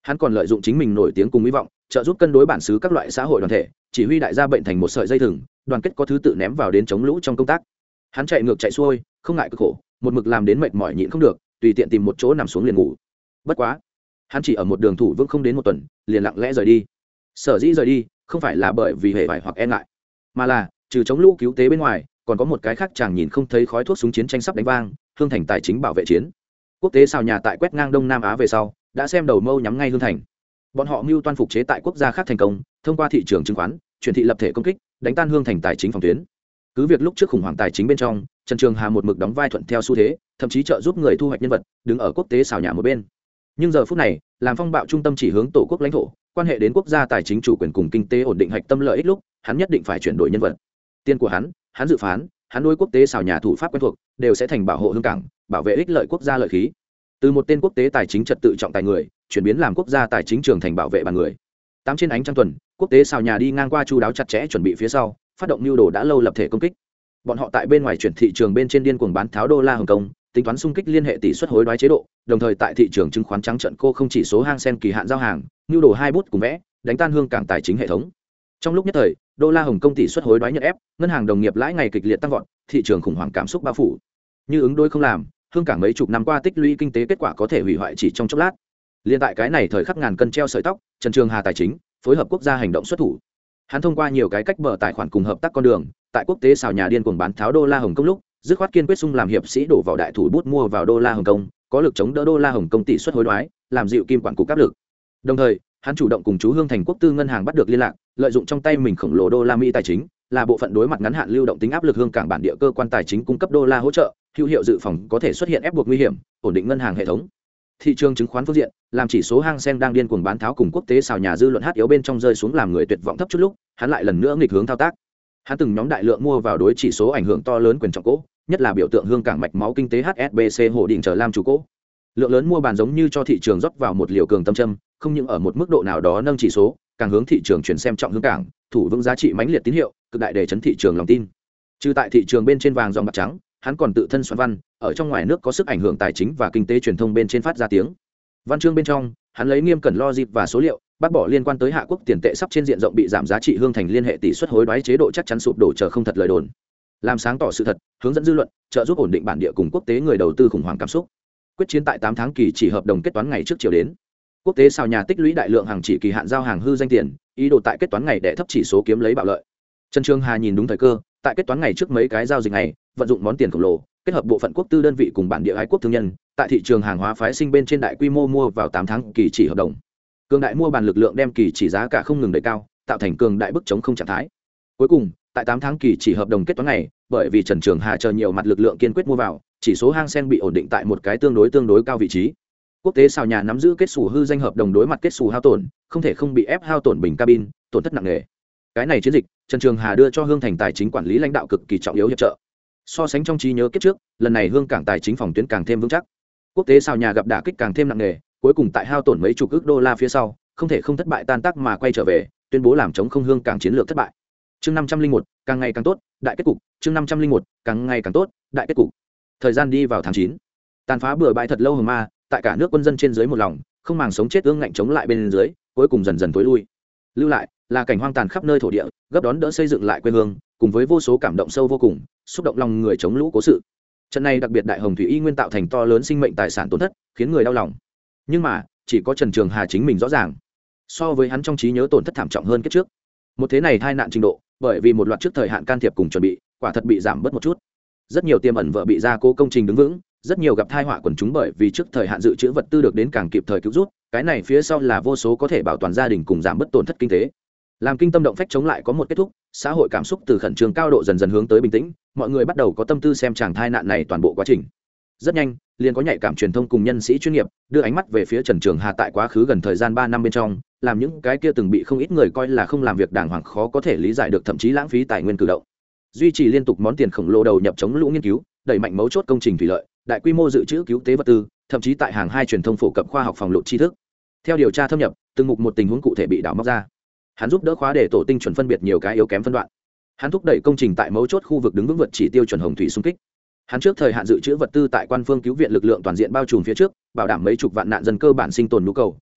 Hắn còn lợi dụng chính mình nổi tiếng cùng hy vọng trợ giúp cân đối bản xứ các loại xã hội đoàn thể, chỉ huy đại gia bệnh thành một sợi dây thừng, đoàn kết có thứ tự ném vào đến chống lũ trong công tác. Hắn chạy ngược chạy xuôi, không ngại cực khổ, một mực làm đến mệt mỏi nhịn không được, tùy tiện tìm một chỗ nằm xuống liền ngủ. Bất quá, hắn chỉ ở một đường thủ vững không đến một tuần, liền lặng lẽ rời đi. Sở dĩ rời đi, không phải là bởi vì hề vải hoặc e ngại, mà là trừ chống lũ cứu tế bên ngoài, còn có một cái khác chàng nhìn không thấy khói thuốc súng chiến tranh sắp đánh vang, Hương Thành tài chính bảo vệ chiến. Quốc tế xào nhà tại quét ngang Đông Nam Á về sau, đã xem đầu mâu nhắm ngay Hương Thành. Bọn họ mưu toan phục chế tại quốc gia khác thành công, thông qua thị trường chứng khoán, chuyển thị lập thể công kích, đánh tan Hương Thành tài chính phòng tuyến. Cứ việc lúc trước khủng hoảng tài chính bên trong, Trần Trường Hà một mực đóng vai thuận theo xu thế, thậm chí trợ giúp người thu hoạch nhân vật, đứng ở quốc tế xào nhà một bên. Nhưng giờ phút này, làm phong bạo trung tâm chỉ hướng tổ quốc lãnh thổ, quan hệ đến quốc gia tài chính chủ quyền cùng kinh tế ổn định hạch tâm lợi ích lúc, hắn nhất định phải chuyển đổi nhân vật. Tiền của hắn dự phán, hắn đối quốc tế xào nhà thủ pháp quen thuộc, đều sẽ thành bảo hộ hương cảng, bảo vệ ích lợi quốc gia lợi khí. Từ một tên quốc tế tài chính trật tự trọng tài người, chuyển biến làm quốc gia tài chính trường thành bảo vệ bàn người. Tám trên ánh trăng tuần, quốc tế xào nhà đi ngang qua chu đáo chặt chẽ chuẩn bị phía sau, phát động nhu đồ đã lâu lập thể công kích. Bọn họ tại bên ngoài chuyển thị trường bên trên điên cuồng bán tháo đô la Hồng Kông, tính toán xung kích liên hệ tỷ suất hối đoái chế độ, đồng thời tại thị trường chứng khoán trắng trận cô không chỉ số hang sen kỳ hạn giao hàng, nhu đồ hai bút cùng vẽ, đánh tan hương cảng tài chính hệ thống. Trong lúc nhất thời, đô la Hồng Kông tỷ suất hối đoái nhận ép, ngân hàng đồng nghiệp lãi ngày kịch liệt tăng vọt, thị trường khủng hoảng cảm xúc bao phủ. Như ứng đối không làm, hương cảng mấy chục năm qua tích lũy kinh tế kết quả có thể hủy hoại chỉ trong chốc lát. Liên tại cái này thời khắc ngàn cân treo sợi tóc, Trần Trường Hà tài chính phối hợp quốc gia hành động xuất thủ. Hắn thông qua nhiều cái cách mở tài khoản cùng hợp tác con đường, tại quốc tế xào nhà điên cuồng bán tháo đô la Hồng Kông lúc, dứt khoát kiên quyết xung làm hiệp sĩ đổ vào đại thủ bút mua vào đô la Hồng Kông, có lực chống đỡ đô la Hồng Kông tỷ suất hối đoái, làm dịu kim quản cục áp lực. Đồng thời, hắn chủ động cùng chú Hương Thành Quốc tư ngân hàng bắt được liên lạc, lợi dụng trong tay mình khổng lồ đô la Mỹ tài chính, là bộ phận đối mặt ngắn hạn lưu động tính áp lực hương cảng bản địa cơ quan tài chính cung cấp đô la hỗ trợ, hữu hiệu dự phòng có thể xuất hiện ép buộc nguy hiểm, ổn định ngân hàng hệ thống. Thị trường chứng khoán phương diện, làm chỉ số hang sen đang điên cuồng bán tháo cùng quốc tế xào nhà dư luận hát yếu bên trong rơi xuống làm người tuyệt vọng thấp chút lúc, hắn lại lần nữa nghịch hướng thao tác. Hắn từng nhóm đại lượng mua vào đối chỉ số ảnh hưởng to lớn quyền trọng cố, nhất là biểu tượng hương cảng mạch máu kinh tế HSBC hộ định trở làm chủ cố. Lượng lớn mua bàn giống như cho thị trường rót vào một liều cường tâm châm, không những ở một mức độ nào đó nâng chỉ số, càng hướng thị trường chuyển xem trọng hương cảng, thủ vững giá trị mãnh liệt tín hiệu, cực đại để chấn thị trường lòng tin. Trừ tại thị trường bên trên vàng dòng bạc trắng, hắn còn tự thân soạn văn, ở trong ngoài nước có sức ảnh hưởng tài chính và kinh tế truyền thông bên trên phát ra tiếng. Văn chương bên trong, hắn lấy nghiêm cẩn logic và số liệu, bác bỏ liên quan tới hạ quốc tiền tệ sắp trên diện rộng bị giảm giá trị hương thành liên hệ tỷ suất hối đoái chế độ chắc chắn sụp đổ chờ không thật lời đồn. Làm sáng tỏ sự thật, hướng dẫn dư luận, trợ giúp ổn định bản địa cùng quốc tế người đầu tư khủng hoảng cảm xúc. Quyết chiến tại 8 tháng kỳ chỉ hợp đồng kết toán ngày trước chiều đến. Quốc tế xào nhà tích lũy đại lượng hàng chỉ kỳ hạn giao hàng hư danh tiền, ý đồ tại kết toán ngày để thấp chỉ số kiếm lấy bạo lợi. Trần Trường Hà nhìn đúng thời cơ, tại kết toán ngày trước mấy cái giao dịch này, vận dụng món tiền khổng lồ, kết hợp bộ phận quốc tư đơn vị cùng bản địa ái quốc thương nhân, tại thị trường hàng hóa phái sinh bên trên đại quy mô mua vào 8 tháng kỳ chỉ hợp đồng. Cường đại mua bàn lực lượng đem kỳ chỉ giá cả không ngừng đẩy cao, tạo thành cường đại bức chống không trạng thái. Cuối cùng, tại 8 tháng kỳ chỉ hợp đồng kết toán ngày, bởi vì Trần Trường Hà chờ nhiều mặt lực lượng kiên quyết mua vào, chỉ số hang sen bị ổn định tại một cái tương đối cao vị trí. Quốc tế xào nhà nắm giữ kết xù hư danh hợp đồng đối mặt kết xù hao tổn, không thể không bị ép hao tổn bình cabin, tổn thất nặng nề. Cái này chiến dịch, Trần Trường Hà đưa cho Hương Thành tài chính quản lý lãnh đạo cực kỳ trọng yếu hiệp trợ. So sánh trong trí nhớ kiếp trước, lần này Hương cảng tài chính phòng tuyến càng thêm vững chắc. Quốc tế xào nhà gặp đả kích càng thêm nặng nề, cuối cùng tại hao tổn mấy chục ức đô la phía sau, không thể không thất bại tan tác mà quay trở về, tuyên bố làm chống không Hương cảng chiến lược thất bại. Chương 501, càng ngày càng tốt, đại kết cục. Chương 501, càng ngày càng tốt, đại kết cục. Thời gian đi vào tháng 9. Tàn phá bừa bãi thật lâu hồng ma, tại cả nước quân dân trên dưới một lòng, không màng sống chết ương ngạnh chống lại bên dưới, cuối cùng dần dần tối lui. Lưu lại là cảnh hoang tàn khắp nơi thổ địa, gấp đón đỡ xây dựng lại quê hương, cùng với vô số cảm động sâu vô cùng, xúc động lòng người chống lũ cố sự. Trận này đặc biệt đại hồng thủy y nguyên tạo thành to lớn sinh mệnh tài sản tổn thất, khiến người đau lòng. Nhưng mà, chỉ có Trần Trường Hà chính mình rõ ràng, so với hắn trong trí nhớ tổn thất thảm trọng hơn kiếp trước. Một thế này tai nạn trình độ, bởi vì một loạt trước thời hạn can thiệp cùng chuẩn bị, quả thật bị giảm bớt một chút. Rất nhiều tiềm ẩn vợ bị gia cố công trình đứng vững, rất nhiều gặp tai họa quần chúng bởi vì trước thời hạn dự trữ vật tư được đến càng kịp thời cứu rút, cái này phía sau là vô số có thể bảo toàn gia đình cùng giảm bớt tổn thất kinh tế. Làm kinh tâm động phách chống lại có một kết thúc, xã hội cảm xúc từ khẩn trương cao độ dần dần hướng tới bình tĩnh, mọi người bắt đầu có tâm tư xem chàng tai nạn này toàn bộ quá trình. Rất nhanh, liền có nhạy cảm truyền thông cùng nhân sĩ chuyên nghiệp đưa ánh mắt về phía Trần Trường Hà tại quá khứ gần thời gian 3 năm bên trong, làm những cái kia từng bị không ít người coi là không làm việc đàng hoàng khó có thể lý giải được thậm chí lãng phí tài nguyên cử động. Duy trì liên tục món tiền khổng lồ đầu nhập chống lũ nghiên cứu, đẩy mạnh mấu chốt công trình thủy lợi, đại quy mô dự trữ cứu tế vật tư, thậm chí tại hàng hai truyền thông phổ cập khoa học phòng lụt tri thức. Theo điều tra thâm nhập, từng mục một tình huống cụ thể bị đào móc ra. Hắn giúp đỡ khóa để tổ tinh chuẩn phân biệt nhiều cái yếu kém phân đoạn. Hắn thúc đẩy công trình tại mấu chốt khu vực đứng vững vượt chỉ tiêu chuẩn hồng thủy xung kích. Hắn trước thời hạn dự trữ vật tư tại quan phương cứu viện lực lượng toàn diện bao trùm phía trước, bảo đảm mấy chục vạn nạn dân cơ bản sinh tồn nhu cầu,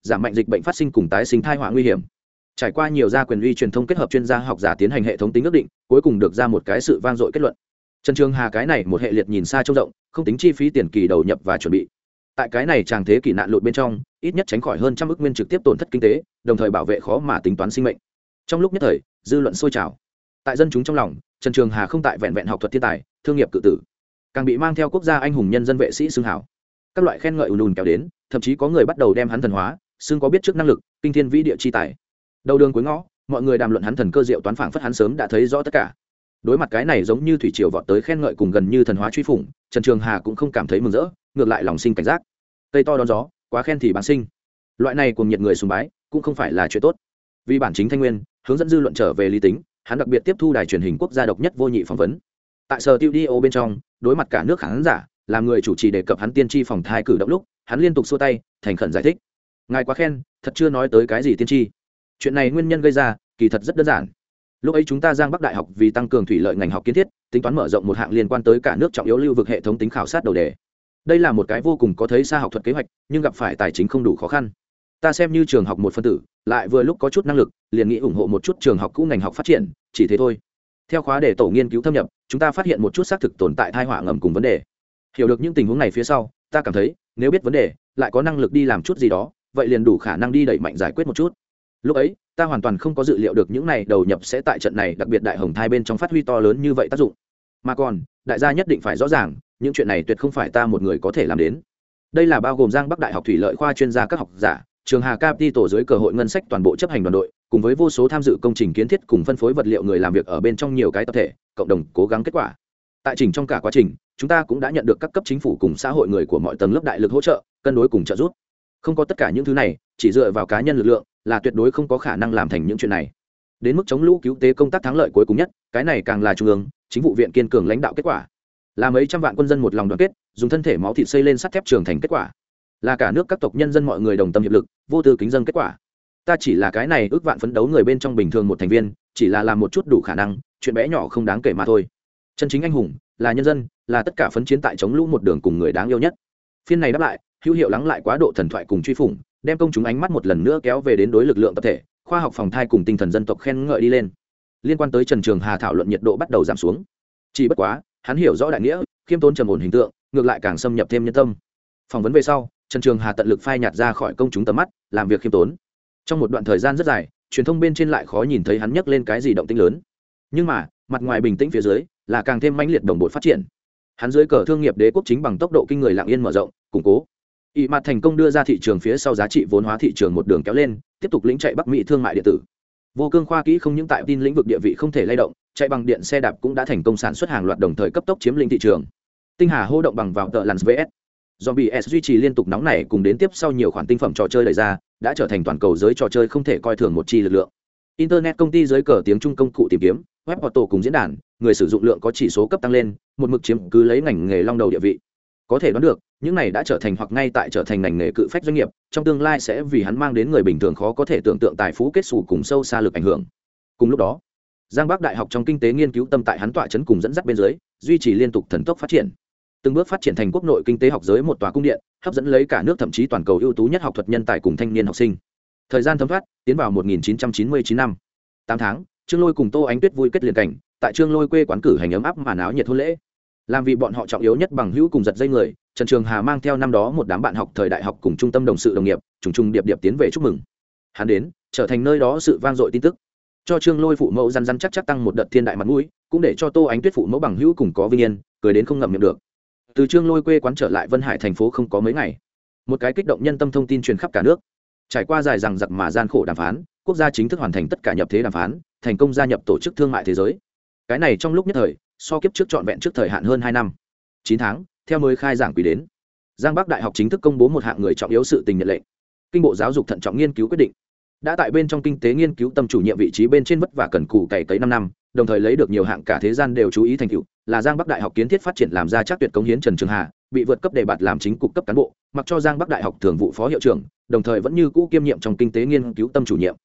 giảm mạnh dịch bệnh phát sinh cùng tái sinh thai họa nguy hiểm. Trải qua nhiều gia quyền uy truyền thông kết hợp chuyên gia học giả tiến hành hệ thống tính ước định, cuối cùng được ra một cái sự vang dội kết luận. Trần Trường Hà cái này một hệ liệt nhìn xa trông rộng, không tính chi phí tiền kỳ đầu nhập và chuẩn bị. Tại cái này tràng thế kỷ nạn lụt bên trong, ít nhất tránh khỏi hơn trăm ức nguyên trực tiếp tổn thất kinh tế, đồng thời bảo vệ khó mà tính toán sinh mệnh. Trong lúc nhất thời, dư luận sôi trào. Tại dân chúng trong lòng, Trần Trường Hà không tại vẹn vẹn học thuật thiên tài, thương nghiệp cự tử, càng bị mang theo quốc gia anh hùng nhân dân vệ sĩ xưng hảo. Các loại khen ngợi ùn ùn kéo đến, thậm chí có người bắt đầu đem hắn thần hóa, xưng có biết trước năng lực, kinh thiên vĩ địa chi tài. Đầu đường cuối ngõ, mọi người đàm luận hắn thần cơ diệu toán, phảng phất hắn sớm đã thấy rõ tất cả. Đối mặt cái này giống như thủy triều vọt tới khen ngợi cùng gần như thần hóa truy phủng, Trần Trường Hà cũng không cảm thấy mừng rỡ, ngược lại lòng sinh cảnh giác. Cây to đón gió, quá khen thì bán sinh. Loại này cùng nhiệt người sùng bái, cũng không phải là chuyện tốt. Vì bản chính Thanh Nguyên hướng dẫn dư luận trở về lý tính, hắn đặc biệt tiếp thu đài truyền hình quốc gia độc nhất vô nhị phỏng vấn. Tại sở studio bên trong, đối mặt cả nước khán giả, làm người chủ trì đề cập hắn tiên tri phòng thai cử động lúc, hắn liên tục xua tay, thành khẩn giải thích. Ngài quá khen, thật chưa nói tới cái gì tiên tri. Chuyện này nguyên nhân gây ra, kỳ thật rất đơn giản. Lúc ấy chúng ta Giang Bắc Đại học vì tăng cường thủy lợi ngành học kiến thiết, tính toán mở rộng một hạng liên quan tới cả nước trọng yếu lưu vực hệ thống tính khảo sát đầu đề. Đây là một cái vô cùng có thấy xa học thuật kế hoạch, nhưng gặp phải tài chính không đủ khó khăn. Ta xem như trường học một phân tử, lại vừa lúc có chút năng lực, liền nghĩ ủng hộ một chút trường học cũ ngành học phát triển, chỉ thế thôi. Theo khóa đề tổ nghiên cứu thâm nhập, chúng ta phát hiện một chút xác thực tồn tại tai họa ngầm cùng vấn đề. Hiểu được những tình huống này phía sau, ta cảm thấy, nếu biết vấn đề, lại có năng lực đi làm chút gì đó, vậy liền đủ khả năng đi đẩy mạnh giải quyết một chút. Lúc ấy, ta hoàn toàn không có dự liệu được những này đầu nhập sẽ tại trận này đặc biệt đại hồng thai bên trong phát huy to lớn như vậy tác dụng. Mà còn, đại gia nhất định phải rõ ràng, những chuyện này tuyệt không phải ta một người có thể làm đến. Đây là bao gồm Giang Bắc Đại học thủy lợi khoa chuyên gia các học giả, trường Hà Capital dưới cờ hội ngân sách toàn bộ chấp hành đoàn đội, cùng với vô số tham dự công trình kiến thiết cùng phân phối vật liệu người làm việc ở bên trong nhiều cái tập thể, cộng đồng cố gắng kết quả. Tại trình trong cả quá trình, chúng ta cũng đã nhận được các cấp chính phủ cùng xã hội người của mọi tầng lớp đại lực hỗ trợ, cân đối cùng trợ giúp. Không có tất cả những thứ này, chỉ dựa vào cá nhân lực lượng là tuyệt đối không có khả năng làm thành những chuyện này. Đến mức chống lũ cứu tế công tác thắng lợi cuối cùng nhất, cái này càng là trung ương, chính vụ viện kiên cường lãnh đạo kết quả. Là mấy trăm vạn quân dân một lòng đoàn kết, dùng thân thể máu thịt xây lên sắt thép trường thành kết quả. Là cả nước các tộc nhân dân mọi người đồng tâm hiệp lực, vô tư kính dân kết quả. Ta chỉ là cái này ước vạn phấn đấu người bên trong bình thường một thành viên, chỉ là làm một chút đủ khả năng, chuyện bé nhỏ không đáng kể mà thôi. Chân chính anh hùng là nhân dân, là tất cả phấn chiến tại chống lũ một đường cùng người đáng yêu nhất. Phiên này đáp lại, hữu hiệu lắng lại quá độ thần thoại cùng truy phủng, đem công chúng ánh mắt một lần nữa kéo về đến đối lực lượng tập thể, khoa học phòng thai cùng tinh thần dân tộc khen ngợi đi lên. Liên quan tới Trần Trường Hà thảo luận nhiệt độ bắt đầu giảm xuống. Chỉ bất quá, hắn hiểu rõ đại nghĩa, khiêm tốn trầm ổn hình tượng, ngược lại càng xâm nhập thêm nhân tâm. Phỏng vấn về sau, Trần Trường Hà tận lực phai nhạt ra khỏi công chúng tầm mắt, làm việc khiêm tốn. Trong một đoạn thời gian rất dài, truyền thông bên trên lại khó nhìn thấy hắn nhắc lên cái gì động tĩnh lớn. Nhưng mà, mặt ngoài bình tĩnh phía dưới, là càng thêm mãnh liệt đồng bộ phát triển. Hắn dưới cờ thương nghiệp đế quốc chính bằng tốc độ kinh người lặng yên mở rộng, củng cố. Y mặt thành công đưa ra thị trường phía sau giá trị vốn hóa thị trường một đường kéo lên, tiếp tục lĩnh chạy Bắc Mỹ thương mại điện tử. Vô Cương khoa kỹ không những tại tin lĩnh vực địa vị không thể lay động, chạy bằng điện xe đạp cũng đã thành công sản xuất hàng loạt đồng thời cấp tốc chiếm lĩnh thị trường. Tinh Hà hô động bằng vào tợ lằn VS. Zombie S duy trì liên tục nóng nảy cùng đến tiếp sau nhiều khoản tinh phẩm trò chơi đẩy ra, đã trở thành toàn cầu giới trò chơi không thể coi thường một chi lực lượng. Internet công ty dưới cờ tiếng Trung công cụ tìm kiếm, web auto cùng diễn đàn, người sử dụng lượng có chỉ số cấp tăng lên, một mực chiếm cứ lấy ngành nghề long đầu địa vị. Có thể đoán được, những này đã trở thành hoặc ngay tại trở thành ngành nghề cự phách doanh nghiệp, trong tương lai sẽ vì hắn mang đến người bình thường khó có thể tưởng tượng tài phú kết xù cùng sâu xa lực ảnh hưởng. Cùng lúc đó, Giang Bắc Đại học trong kinh tế nghiên cứu tâm tại hắn tọa chấn cùng dẫn dắt bên dưới, duy trì liên tục thần tốc phát triển. Từng bước phát triển thành quốc nội kinh tế học giới một tòa cung điện, hấp dẫn lấy cả nước thậm chí toàn cầu ưu tú nhất học thuật nhân tài cùng thanh niên học sinh. Thời gian thấm thoát, tiến vào 1999 năm. 8 tháng, Trương Lôi cùng Tô Ánh Tuyết vui kết liền cảnh, tại Trương Lôi quê quán cử hành ấm áp màn áo nhiệt hôn lễ. Làm vì bọn họ trọng yếu nhất bằng hữu cùng giật dây người, Trần Trường Hà mang theo năm đó một đám bạn học thời đại học cùng trung tâm đồng sự đồng nghiệp, trùng điệp điệp tiến về chúc mừng. Hắn đến, trở thành nơi đó sự vang dội tin tức, cho Trương Lôi phụ mẫu răn chắc tăng một đợt thiên đại mặt mũi, cũng để cho Tô Ánh Tuyết phụ mẫu bằng hữu cùng có vinh yên, cười đến không ngậm miệng được. Từ Trương Lôi quê quán trở lại Vân Hải thành phố không có mấy ngày, một cái kích động nhân tâm thông tin truyền khắp cả nước. Trải qua dài dằng dặc mà gian khổ đàm phán, quốc gia chính thức hoàn thành tất cả nhập thế đàm phán, thành công gia nhập tổ chức thương mại thế giới. Cái này trong lúc nhất thời, so kiếp trước trọn vẹn trước thời hạn hơn 2 năm. 9 tháng, theo mới khai giảng quý đến, Giang Bắc Đại học chính thức công bố một hạng người trọng yếu sự tình nhận lệnh. Kinh bộ giáo dục thận trọng nghiên cứu quyết định, đã tại bên trong kinh tế nghiên cứu tâm chủ nhiệm vị trí bên trên vất vả cần cù cày cấy 5 năm, đồng thời lấy được nhiều hạng cả thế gian đều chú ý thành tựu, là Giang Bắc Đại học kiến thiết phát triển làm ra chắc tuyệt cống hiến Trần Trường Hà, bị vượt cấp đề bạt làm chính cục cấp cán bộ, mặc cho Giang Bắc Đại học thường vụ phó hiệu trưởng, đồng thời vẫn như cũ kiêm nhiệm trong kinh tế nghiên cứu tâm chủ nhiệm.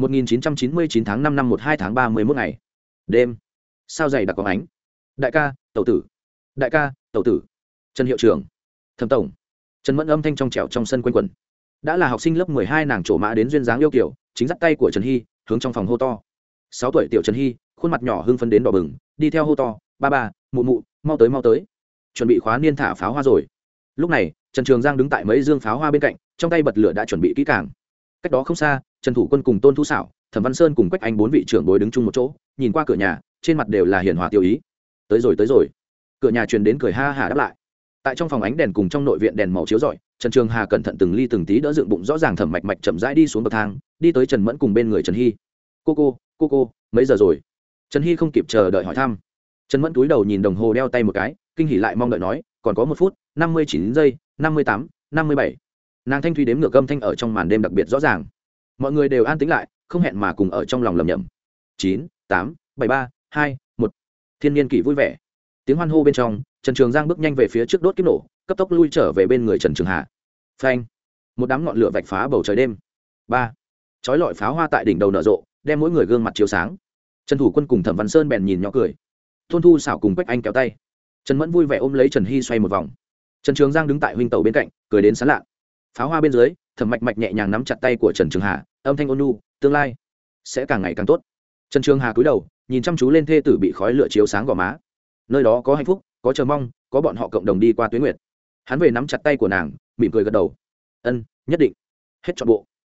1999 tháng 5 năm 12 tháng 31 ngày. Đêm. Sao dày đặc có ánh. Đại ca, tẩu tử. Đại ca, tẩu tử. Trần hiệu trưởng. Thẩm tổng. Trần Mẫn âm thanh trong trẻo trong sân quanh quẩn. đã là học sinh lớp 12 nàng trổ mã đến duyên dáng yêu kiểu chính dắt tay của Trần Hy hướng trong phòng hô to. 6 tuổi tiểu Trần Hy khuôn mặt nhỏ hưng phấn đến đỏ bừng, đi theo hô to, ba ba, mụ mụ, mau tới mau tới, chuẩn bị khóa niên thả pháo hoa rồi. Lúc này Trần Trường Giang đứng tại mấy dương pháo hoa bên cạnh, trong tay bật lửa đã chuẩn bị kỹ càng. Cách đó không xa, Trần Thủ Quân cùng Tôn Thu Sảo, Thẩm Văn Sơn cùng Quách Anh 4 vị trưởng bối đứng chung một chỗ, nhìn qua cửa nhà, trên mặt đều là hiền hòa tiêu ý. Tới rồi tới rồi. Cửa nhà truyền đến cười ha hả đáp lại. Tại trong phòng ánh đèn cùng trong nội viện đèn màu chiếu rọi, Trần Trường Hà cẩn thận từng ly từng tí đỡ dựng bụng rõ ràng Thẩm Mạch Mạch chậm rãi đi xuống bậc thang, đi tới Trần Mẫn cùng bên người Trần Hy. Cô, mấy giờ rồi? Trần Hy không kịp chờ đợi hỏi thăm. Trần Mẫn cúi đầu nhìn đồng hồ đeo tay một cái, kinh hỉ lại mong đợi nói, còn có 1 phút, 59 giây, 58, 57. Nàng thanh thúy đếm ngược âm thanh ở trong màn đêm đặc biệt rõ ràng. Mọi người đều an tĩnh lại, không hẹn mà cùng ở trong lòng lẩm nhẩm. 9, 8, 73, 2, 1. Thiên niên kỷ vui vẻ. Tiếng hoan hô bên trong, Trần Trường Giang bước nhanh về phía trước đốt kiếp nổ, cấp tốc lui trở về bên người Trần Trường Hà. Phanh! Một đám ngọn lửa vạch phá bầu trời đêm. 3. Chói lọi pháo hoa tại đỉnh đầu nở rộ, đem mỗi người gương mặt chiếu sáng. Trần Thủ Quân cùng Thẩm Văn Sơn bèn nhìn nhỏ cười. Tôn Thu Sảo cùng Quách Anh kéo tay. Trần Mẫn vui vẻ ôm lấy Trần Hy xoay một vòng. Trần Trường Giang đứng tại huynh tẩu bên cạnh, cười đến sán lạ. Pháo hoa bên dưới, Thẩm Mạch Mạch nhẹ nhàng nắm chặt tay của Trần Trường Hà, âm thanh ôn nhu, tương lai sẽ càng ngày càng tốt. Trần Trường Hà cúi đầu, nhìn chăm chú lên thê tử bị khói lửa chiếu sáng gò má. Nơi đó có hạnh phúc, có chờ mong, có bọn họ cộng đồng đi qua tuyến nguyệt. Hắn về nắm chặt tay của nàng, mỉm cười gật đầu. Ân, nhất định. Hết trọn bộ.